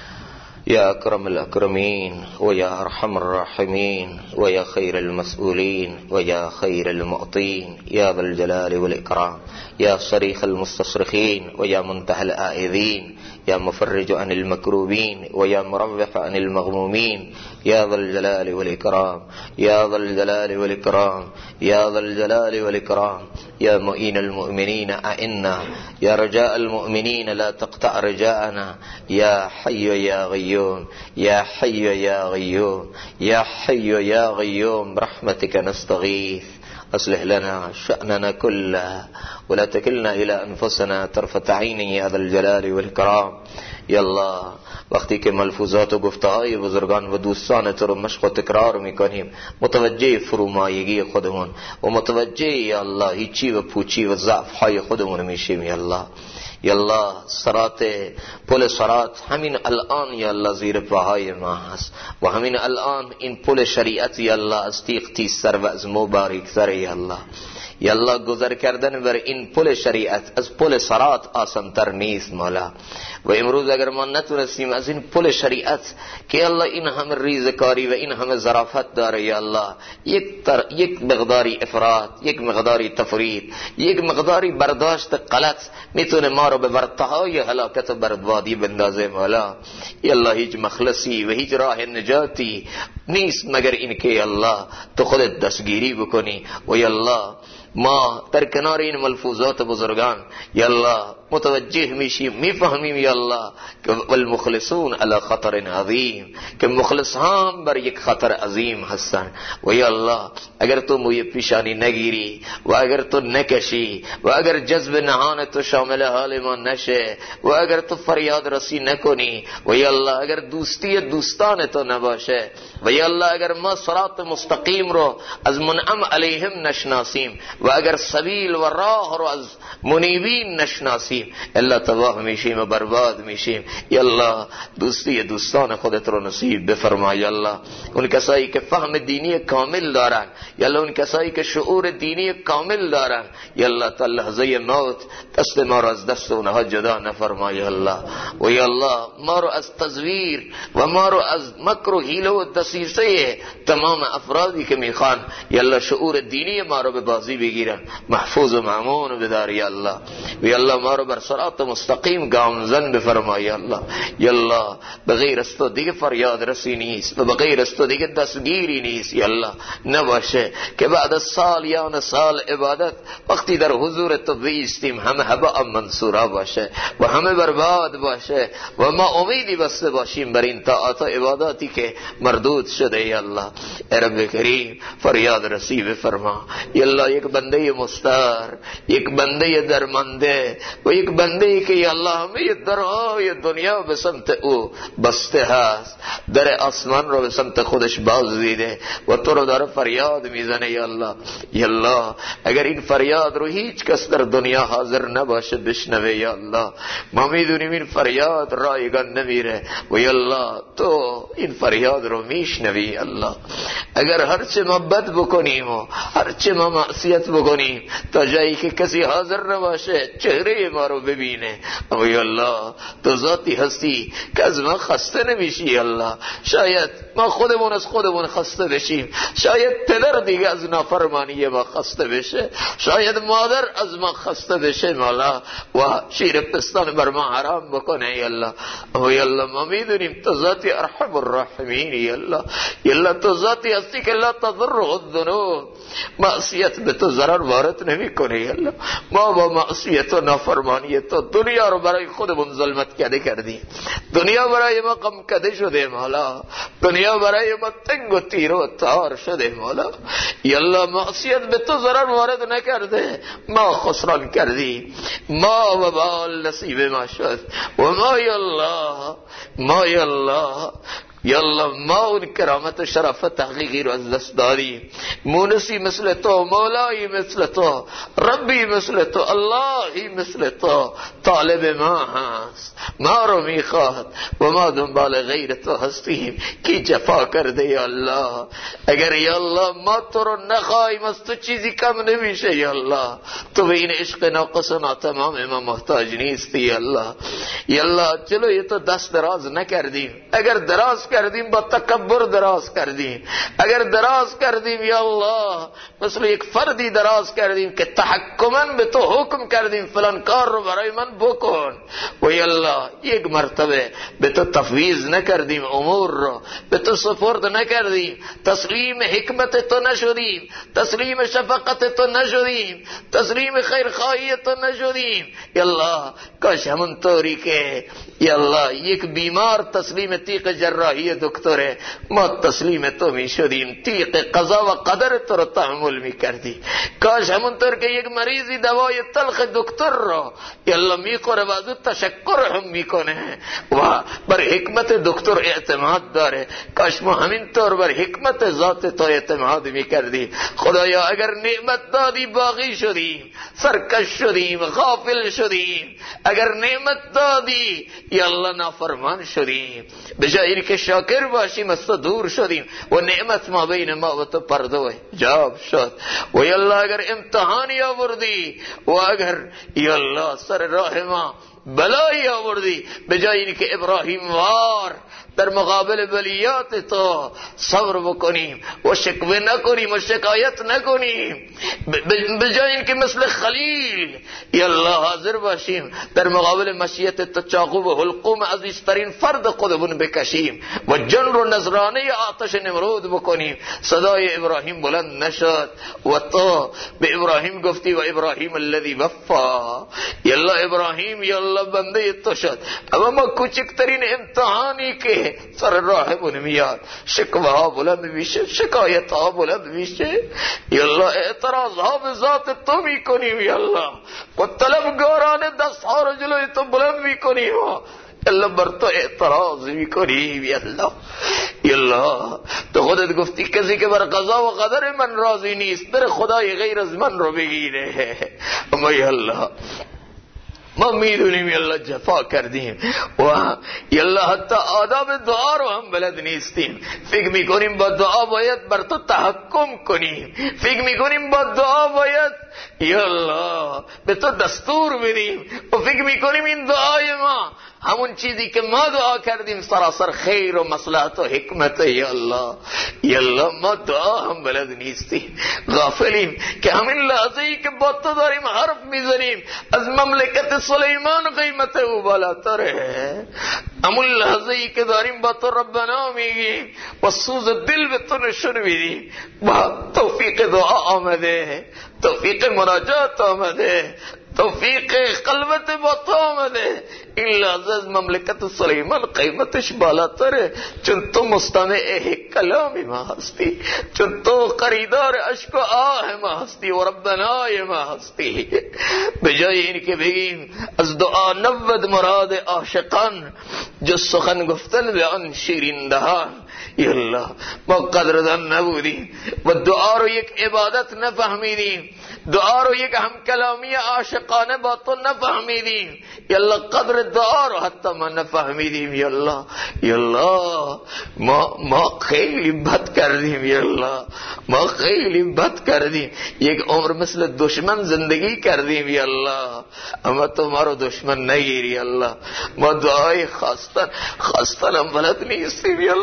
يا أكرم الأكرمين ويا أرحم الراحمين ويا خير المسؤولين ويا خير المعطين يا ذا الجلال والإكرام. يا صريخ المستصرخين ويا منتهى الآئذين يا مفرج عن المكروبين ويا مرفع عن المغمومين يا ذا الجلال والإكرام. يا ذا الجلال والإكرام. يا ذا الجلال والإكرام. يا معين المؤمنين أئنا. يا رجاء المؤمنين لا تقطع رجاءنا. يا حي يا غيوم. يا حي يا غيوم. يا حي يا غيوم برحمتك نستغيث. أصلح لنا شأننا كله ولا تكلنا إلى أنفسنا طرفة عين يا ذا الجلال والإكرام. یا الله وقتی که ملفوظات و گفته‌های بزرگان و دوستان تو رو مشق و تکرار میکنیم، متوجه فرومایگی خودمون و متوجه یا الله هیچی و پوچی و ضعف‌های خودمون میشیم. یا الله یا الله صراط پل صراط همین الان یا الله زیر پاهای ما هست و همین الان این پل شریعت یا الله از تیغ تیزتر و از مو باریک‌تر. یا الله یا الله گذر کردن بر این پل شریعت از پل صراط آسان‌تر نیست مولا. و امروز اگر ما نتونستیم از این پل شریعت که الله این همه ریزکاری و این همه ظرافت داره یا الله، یک مقداری افراط، یک مقداری تفرید، یک مقداری برداشت غلط میتونه ما رو به ورطه‌های هلاکت و بربادی بندازه مولا. یا الله هیچ مخلصی و هیچ راه نجاتی نیست مگر این که یا الله تو خودت دستگیری بکنی. و یا الله ما در کنار این ملفوظات بزرگان یا الله متوجه میشیم، میفهمیم یا الله که والمخلصون علی خطر عظیم، که مخلص هم بر یک خطر عظیم هستن. و یا الله اگر تو موی پیشانی نگیری و اگر تو نکشی و اگر جذب نهان تو شامل حال ما نشه و اگر تو فریاد رسی نکنی و یا الله اگر دوستی دوستان تو نباشه و یا الله اگر ما صراط مستقیم رو از منعم علیهم نشناسیم و اگر سبیل و راه رو از منیبین نشناسیم، الا تباه میشیم و برباد میشیم. یا الله دوستی دوستان خودت رو نصیب بفرما. یا الله اون کسایی که فهم دینی کامل دارن، یا الله اون کسایی که شعور دینی کامل دارن، یا الله تا لحظه موت دست ما رو از دست اونها جدا نفرما. یا الله و یا الله ما رو از تزویر و ما رو از مکر و حیله و دسیسه تمام افرادی که میخوان یا الله شعور دینی ما رو به بازی بگیرن محفوظ و مامون بدار. یا الله و یا الله ما رو بر صراط مستقیم گامزن بفرما. یا الله یا الله بغیر از تو دیگه فریاد رسی نیست و بغیر از تو دیگه دستگیری نیست. یا الله نباشه که بعد از سالیان سال عبادت وقتی در حضور تو بیستیم همه هباء منصورا باشه و همه برباد باشه و ما امیدی بسته باشیم بر این طاعات و عباداتی که مردود شده. یا الله ای رب کریم فریاد رسی بفرما. یا الله یک بنده مستار، یک بنده درمانده و یک بنده که یا الله همه درهای دنیا به سمت او بسته هست، در آسمان رو به سمت خودش باز دیده و تو رو داره فریاد میزنه. یا الله یا الله اگر این فریاد رو هیچ کس در دنیا حاضر نباشه بشنوه، یا الله ما میدونیم این فریاد رایگان نمیره و یا الله تو این فریاد رو میشنوی. یا الله اگر هرچه ما بد بکنیم و هرچه ما معصیت بکنیم تا جایی که کسی حاضر نباشه چهره ما رو ببینه، اما یا الله تو ذاتی هستی که از ما خسته نمیشی. یا الله شاید ما خودمون از خودمون خسته بشیم، شاید پدر دیگه از نافرمانی ما خسته بشه، شاید مادر از ما خسته بشه مولا و شیر پستان بر ما حرام بکنه یا الله. او یا الله ما میدونیم تو ذاتی ارحم الراحمین یا الله. یا الله تو ذاتی هستی که لا تضر الذنوب، معصیت به تو ضرر وارد نمیکنه یا الله. ما با معصیت و نافرمانی تو دنیا رو برای خودمون ظلمت کردیم، دنیا برای ما غم کده شده مولا، دنیا برای ما تنگ و تیر و تار شده مولا. یا الله معصیت به تو ضرر وارد نکرده، ما خسران کردیم، ما و بال نصیب ما شد و ما یا الله، ما یا الله، یا الله ما اون کرامت و شرافت تحقیقی رو از دست دادیم. مونسی مثل تو، مولایی مثل تو، ربی مثل تو، اللهی مثل تو طالب ما هست، ما رو میخواد و ما دنبال غیر تو هستیم. کی جفا کرده یا الله؟ اگر یا الله ما تو رو نخواهیم از تو چیزی کم نمیشه یا الله. تو به این عشق ناقص و ناتمام ما محتاج نیستی یا الله. یا الله جلوی تو دست دراز نکردیم، اگر دراز کردیم با تکبر دراز کردیم، اگر دراز کردیم یا الله مثل یک فردی دراز کردیم که تحکماً به تو حکم کردیم فلان کار رو برای من بکن و یا الله یک مرتبه به تو تفویض نکردیم، امور رو به تو سپرد نکردیم، تسلیم حکمت تو نشدیم، تسلیم شفقت تو نشدیم، تسلیم خیرخواهی تو نشدیم. یا الله کاش همون طوری که یا الله یک بیمار تسلیم تیغ جراحی دکتره، ما تسلیم تو می شدیم، تیغ قضا و قدر تو رو تحمل می کردی. کاش همونطور که یک مریضی دوای تلخ دکتر رو یا الله می خوره و از او تشکر هم می کنه و بر حکمت دکتر اعتماد داره، کاش ما همینطور بر حکمت ذات تو اعتماد می کردی. خدایا اگر نعمت دادی باقی شدیم، سرکش شدیم، غافل شدیم، اگر نعمت دادی یا الله نافرمان شدیم، به جای اینکه شاکر باشیم از تو دور شدیم و نعمت ما بین ما و تو پرده و حجاب شد. و یا الله اگر امتحانی آوردی و اگر یا الله سر راه ما بلایی آوردی، به جای اینکه ابراهیم وار در مقابل بلیات تو صبر بکنیم و شکوه نکنیم و شکایت نکنیم، به جای اینکه مثل خلیل یا الله حاضر باشیم در مقابل مشیت تو چاقو و حلقوم عزیزترین فرد خودمون بکشیم و جن رو نظرانه آتش نمرود بکنیم، صدای ابراهیم بلند نشد و تو به ابراهیم گفتی و ابراهیم الذی وفا. یا الله ابراهیم یا الله بنده تو شد، اما ما کوچکترین امتحانی که سر راهمون میاد، شکوه ها بلند میشه، شکایت ها بلند میشه، یا الله اعتراض ها به ذات تو میکنیم یا الله و طلبگاران دست ها رو جلوی تو بلند میکنیم الله بر تو اعتراض میکنیم یا الله. یا الله تو خودت گفتی کسی که بر قضا و قدر من راضی نیست بر خدای غیر از من رو بگیره. اما یا الله ما میدونیم یا الله جفا کردیم و یا الله حتی آداب دعا رو هم بلد نیستیم، فکر میکنیم با دعا باید بر تو تحکم کنیم، فکر میکنیم با دعا باید یا الله به تو دستور بدیم و فکر میکنیم این دعای ما همون چیزی که ما دعا کردیم سراسر خیر و مصلحت و حکمت. یا الله یا الله ما دعا هم بلد نیستیم، غافلیم که همین لحظه ای که با تو داریم حرف میزنیم از مملکت سلیمان قیمت او بالاتره، همون لحظه ای که داریم با تو ربنا میگیم و سوز دل به تو نشون میدیم، با توفیق دعا آمده، توفیق مناجات آمده، توفیق قلبت با تو آمده، این لحظه از مملکت سلیمان قیمتش بالاتره، چون تو مستمع کلام ما هستی، چون تو خریدار اشک و آه ما هستی و ربنای ما هستی. به جای این که بگیم از دعا نبود مراد عاشقان جز سخن گفتن به آن شیرین دهان، یا الله ما قدردان نبودیم و دعا رو یک عبادت نفهمیدیم، دعا رو یک همکلامی عاشقانه با تو نفهمیدیم، یا الله قدر دعا رو حتی ما نفهمیدیم. یا الله یا الله ما خیلی بد کردیم، یا الله ما خیلی بد کردیم، یک عمر مثل دشمن زندگی کردیم یا الله، اما تو ما رو دشمن نگیری. یا الله ما دعای خواستن هم بلد نیستیم، یا الله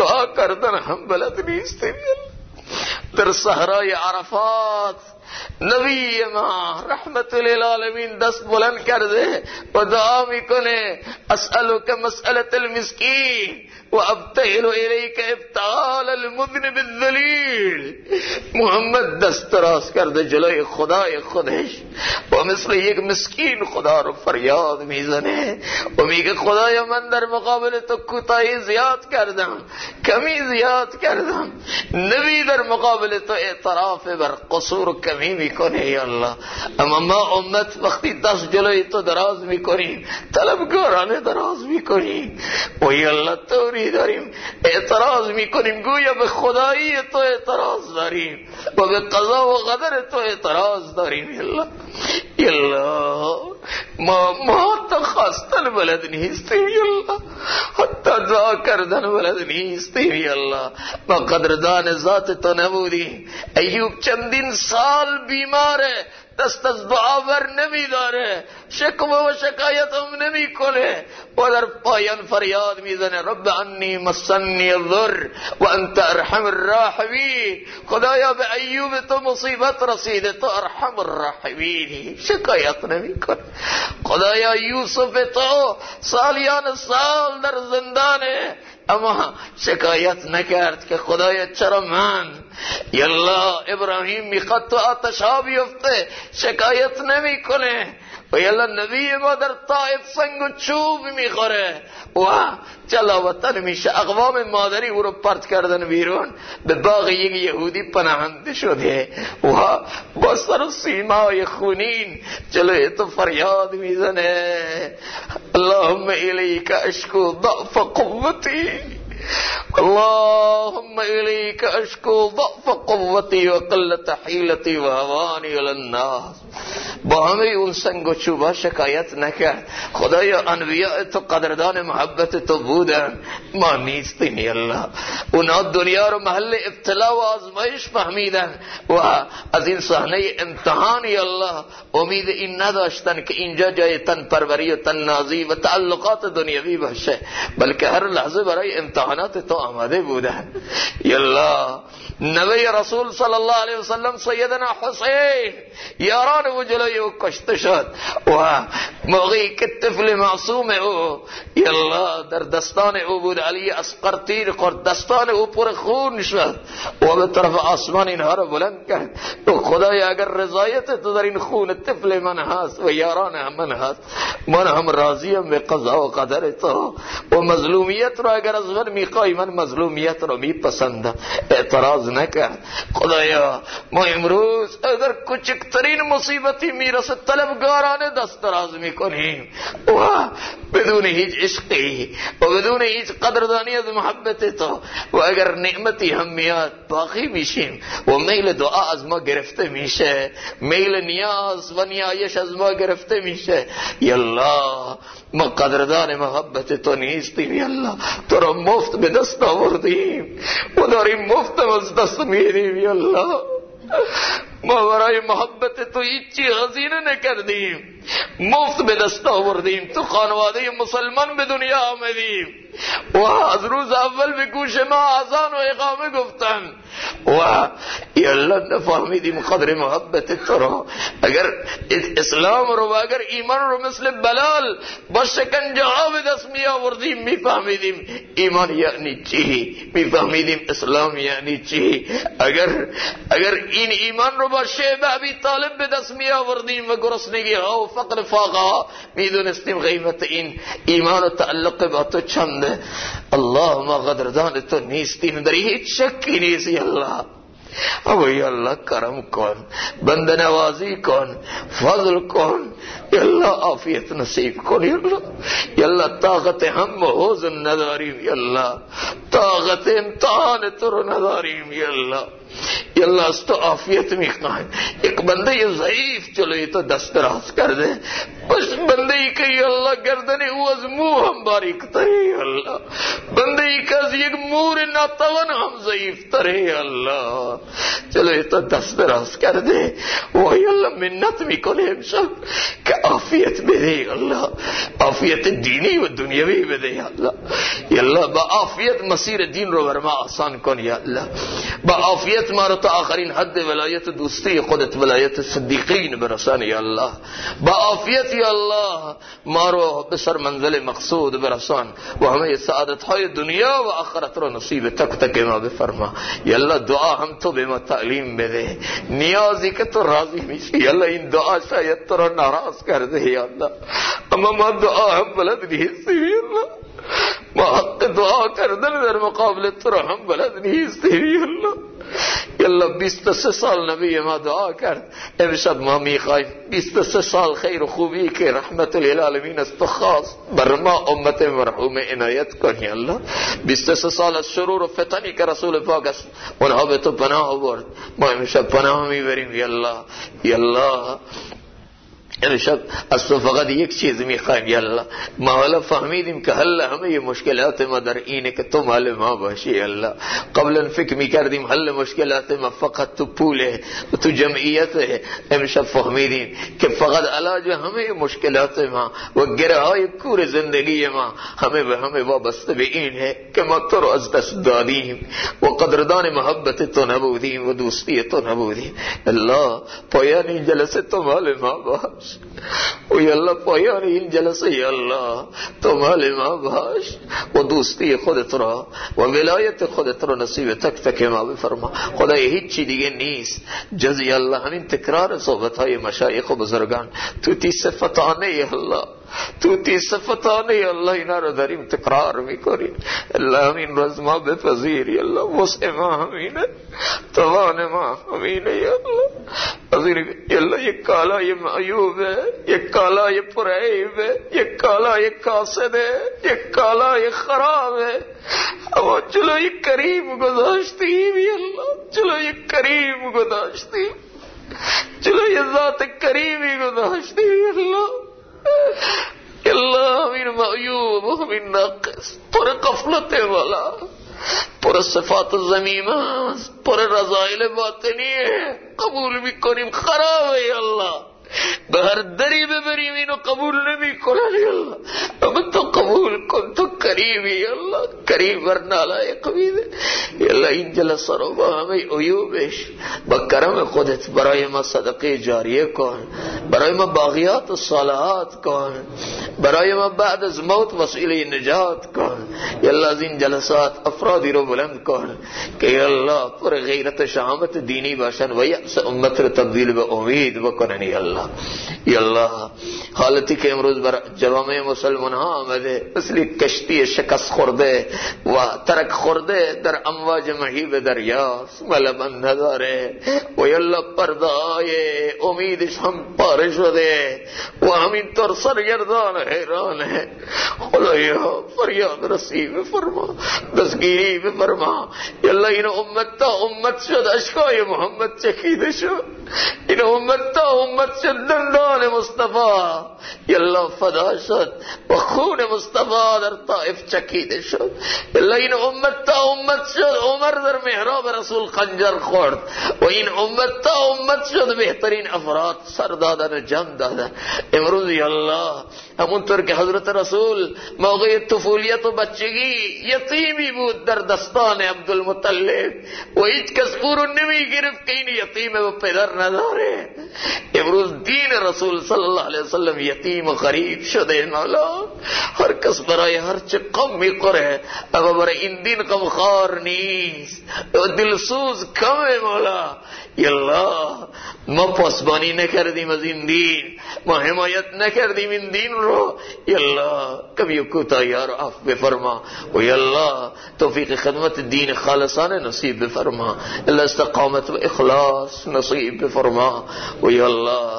دعا کردن هم بلد نیستیم. در صحرای عرفات نبی ما رحمت للعالمین دست بلند کرده و دعا میکنه اسألک مسئلة المسکین و ابتهل الیک ابتهال المذنب الذلیل. محمد دست دراز کرده جلوی خدای خودش و مثل یک مسکین خدا رو فریاد میزنه و میگه خدایا من در مقابل تو کوتاهی زیاد کردم، کمی زیاد کردم. نبی در مقابل تو اعتراف بر قصور و کمی میکنه یا الله، اما ما امت وقتی دست جلوی تو دراز میکنیم طلبگارانه دراز میکنیم و یا الله توری داریم اعتراض میکنیم گویا به خدایی تو اعتراض داریم و به قضا و قدر تو اعتراض داریم. یا الله یا الله ما حتی خواستن بلد نیستیم یا الله، حتی دعا کردن بلد نیستیم یا الله. ما قدردان ذات تو نبودیم. ایوب چندین سال بیماره، دست از دعا بر نمی داره، شکوه و شکایت هم نمی کنه و در پایان فریاد میزنه رب انی مسنی الضر و انت ارحم الراحمین. خدایا به ایوب تو مصیبت رسیده، تو ارحم الراحمینی. شکایت نمی کنه. خدایا یوسف تو سالیان سال در زندانه اما شکایت نکرد که خدایا چرا من. یالله ابراهیم میخواد تو آتش ها بیفته، شکایت نمی کنه. و یالله نبی ما در طائف سنگ و چوب میخوره و جلاوطن میشه. اقوام مادری او رو پرت کردن بیرون، به باغ یک یهودی پناهنده شده و با سر و سیمای خونین جلوی تو فریاد میزنه اللهم الیک اشکو ضعف قوتی، اللهم الیک اشکو ضعف قوتی و قلت حیلتی و هوانی الناس. با همه اون سنگ و چوبا شکایت نکرد. خدایا انبیاء تو قدردان محبت تو بودن، ما نیستیم یا الله. اونا دنیا رو محل ابتلا و آزمایش فهمیدن و از این صحنه امتحان یا الله امید این نداشتن که اینجا جای تن پروری و تن نازی و تعلقات دنیوی باشه، بلکه هر لحظه برای امتحانات تو آماده بودن یا الله. نبی رسول صلی الله علیه وسلم سیدنا حسین یاران و جلوی او کشته شد و موقعی که طفل معصوم او یا الله در دستان او بود، علی اصغر تیر خورد، دستان او پر خون شد و به طرف آسمان اینها رو بلند کرد تو خدایا اگر رضایت تو در این خون طفل من هست و یاران من هست، من هم راضیم به قضا و قدر تو و مظلومیت رو اگر از من میخوای من مظلومیت رو میپسندم. اعتراض نکرد. خدایا ما امروز اگر کوچکترین مصیبتی میرسه طلبگارانه دست دراز میکنیم و بدون هیچ عشقی و بدون هیچ قدردانی از محبت تو و اگر نعمتی هم میاد باقی میشیم و میل دعا از ما گرفته میشه، میل نیاز و نیایش از ما گرفته میشه. یالله ما قدردان محبت تو نیستیم یالله، تو را مفت به دست آوردیم و داریم مفت از دست میدیم یالله. ما برای محبت تو هیچی هزینه نکردیم، مفت به دست آوردیم. تو خانواده مسلمان به دنیا آمدیم و از روز اول به گوش ما اذان و اقامه گفتن و یالله نفهمیدیم قدر محبت تو رو. اگر اسلام رو و اگر ایمان رو مثل بلال با شکنجه ها به دست می آوردیم میفهمیدیم ایمان یعنی چی، میفهمیدیم اسلام یعنی چی. اگر این ایمان رو با شیبه ابی طالب به دست می آوردیم و گرسنگی ها و فقر فاقه ها میدونستیم قیمت این ایمان و تعلق با تو چنده. الله ما قدردان تو نیستیم، در هیچ شکی نیست یالله. او یالله کرم کن، بنده نوازی کن، فضل کن یالله، عافیت نصیب کن یالله. طاقت هم و حزن نداریم یالله، طاقت امتحان تو رو نداریم یالله. یالله از تو عافیت میخوایم. یک بنده ضعیف جلوی تو دست دراز کرده، بس بنده ای که یالله گردن او از مو هم باریک تره یالله، بنده ای که از یک مور ناتوان هم ضعیف تره یالله، جلوی تو دست دراز کرده و یالله منت میکنه امشب که عافیت بده یالله، عافیت دینی و دنیوی بده یالله. یالله با عافیت مسیر دین رو بر ما آسان کن یالله، با عافیت ما رو تا آخرین حد ولایت دوستی خودت ولایت صدیقین برسان یالله، با عافیت یالله ما رو به سر منزل مقصود برسان و همه سعادت های دنیا و آخرت رو نصیب تک تک ما بفرما یالله. دعا هم تو به ما تعلیم بده، نیازی که تو راضی میشی یالله. این دعا شاید تو رو ناراض کرده یالله، اما ما دعا هم بلد نیستیم یالله، ما حق دعا کردن در مقابل تو را هم بلد نیستیم یالله. یالله 23 سال نبی ما دعا کرد، امشب ما میخوایم 23 سال خیر و خوبی که رحمت للعالمین است تو خاص بر ما امت مرحوم عنایت کن یالله. 23 سال از شرور و فتنی که رسول پاک است اونها به تو پناه برد، ما امشب پناه میبریم یالله. یالله امشب از تو فقط یک چیز میخوایم یالله، ما حالا فهمیدیم که حل همه مشکلات ما در اینه که تو مال ما باشی یالله. قبلا فکر میکردیم حل مشکلات ما فقط تو پوله و تو جمعیته، امشب فهمیدیم که فقط علاج همه مشکلات ما و گره های کور زندگی ما همه به همه وابسته به اینه که ما تو رو از دست دادیم و قدردان محبت تو نبودیم و دوستی تو نبودیم. الله پایان این جلسه تو مال ما باش و یالله، پایان این جلسه یالله تو مال ما باش و دوستی خودت را و ولایت خودت را نصیب تک تک ما بفرما. خدای هیچی دیگه نیست جز یالله همین تکرار صحبت های مشایخ و بزرگان، تو تی صفتانه یالله، تو تی صفتانه یالله اینا رو داریم تکرار میکنیم. الله همین روز ما بپذیر یالله، وسع ما همینه، توان ما همینه یالله. پذیر یالله یک کالای معیوبه، یک کالای پرعیبه، یک کالای کاسده، یک کالای خرابه، اما جلوی کریم گذاشتیم یالله، جلوی کریم گذاشتیم، جلوی ذات کریمی گذاشتیم یالله. یالله همین معیوب و همین ناقص پر غفلت والا، پر صفات زمیمه است، پر رضایل باطنیه، قبول میکنیم خرابه یالله، به هر دری ببریم اینو قبول نمی کنن یالله، اما تو قبول کن، تو کریمی یالله، کریم بر نالایق میده یالله. این جلسه رو با همه عیوبش با کرم خودت برای ما صدقه جاریه کن، برای ما باقیات و صالحات کن، برای ما بعد از موت وسیله نجات کن یالله. از این جلسات افرادی رو بلند کن که یالله پر غیرت شهامت دینی باشن و یأس امت رو تبدیل به امید بکنن یالله. یالله حالتی که امروز بر جوامع مسلمان ها آمده مثل کشتی شکست خورده و ترک خورده در امواج مهیب دریاست، ملبن نداره و یالله پرده‌های امیدش هم پاره شده و همینطور سرگردان حیرانه. خدایا فریاد رسی بفرما، دستگیری بفرما یالله. این امت تا امت شد اشکای محمد چکیده شد، این امت تا امت شد دندان مصطفی یالله فدا شد و خون مصطفی در طائف چکیده شد یالله. این امت تا امت شد عمر در محراب رسول خنجر خورد و این امت تا امت شد بهترین افراد سر دادن و جمع دادن. امروز یالله همونطور که حضرت رسول موقع طفولیت و بچگی یتیمی بود در دستان عبدالمطلب و هیچ کس او رو نمی گرفت که این یتیمه و پدر نداره، امروز دین رسول صلی الله علیه وسلم یتیم و غریب شده مولا. هر کس برای هر چه غم میخوره اما برای این دین غمخوار نیست و دلسوز کمه مولا. یالله ما پاسبانی نکردیم از این دین، ما حمایت نکردیم این دین رو یالله، کمی و کوتاهی ها رو عفو بفرما و یالله توفیق خدمت دین خالصانه نصیب بفرما، الا استقامت و اخلاص نصیب بفرما و یالله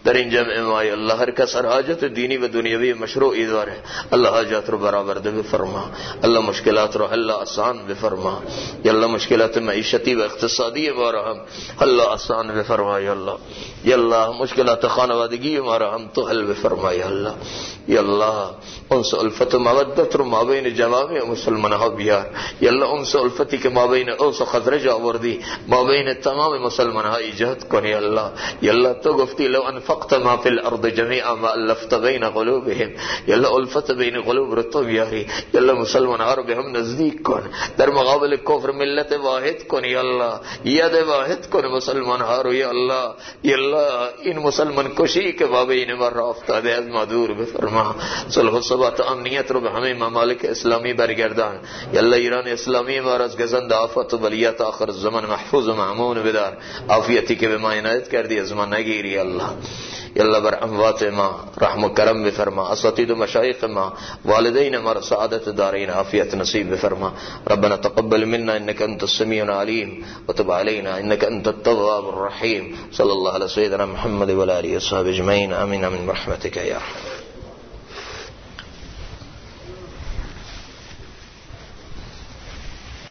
در این جمع ما ای الله هر کس هر حاجت دینی و دنیوی مشروعی داره الله حاجات رو برآورده بفرما، الله مشکلات رو حل آسان بفرما، یا الله مشکلات معیشتی و اقتصادی ما رو هم حل آسان بفرما یا الله، یا الله مشکلات خانوادگی ما رو هم تو حل بفرما یا الله، یا الله انس الفت و مودت رو ما بین جوامع مسلمان ها بیار یا الله، انس الفتی که ما بین اوس و خزرج آوردی ما بین تمام مسلمان ها ایجاد کن یا الله، یا الله تو گفتی لو انفقت ما فی الارض جميعا ما الفت بین قلوبهم، یا الله الفت بین قلوب رو تو بیاری یا الله، مسلمان ها رو به هم نزدیک کن، در مقابل کفر ملت واحد کن یا الله، ید واحد کن مسلمان ها رو یا الله، یا الله این مسلمان کشی که ما بین ما راه افتاده از ما دور بفرما، صلح و ثبات امنیت رو به همه ممالک اسلامی برگردان یا الله، ایران اسلامی ما را از گزند آفات و بلیات آخر الزمان محفوظ و مأمون بدار، عافیتی که به ما عنایت کردی از ما نگیری یا الله، یا الله بر اموات ما رحم و کرم بفرما، اساتید و مشایخ ما، والدین ما سعادت دارین عافیت نصیب بفرما، ربنا تقبل منا انك انت السميع العليم وتب علينا انك انت التواب الرحيم، صلى الله على سيدنا محمد وعلى اله وصحبه اجمعين، امين من رحمتك يا ارحم.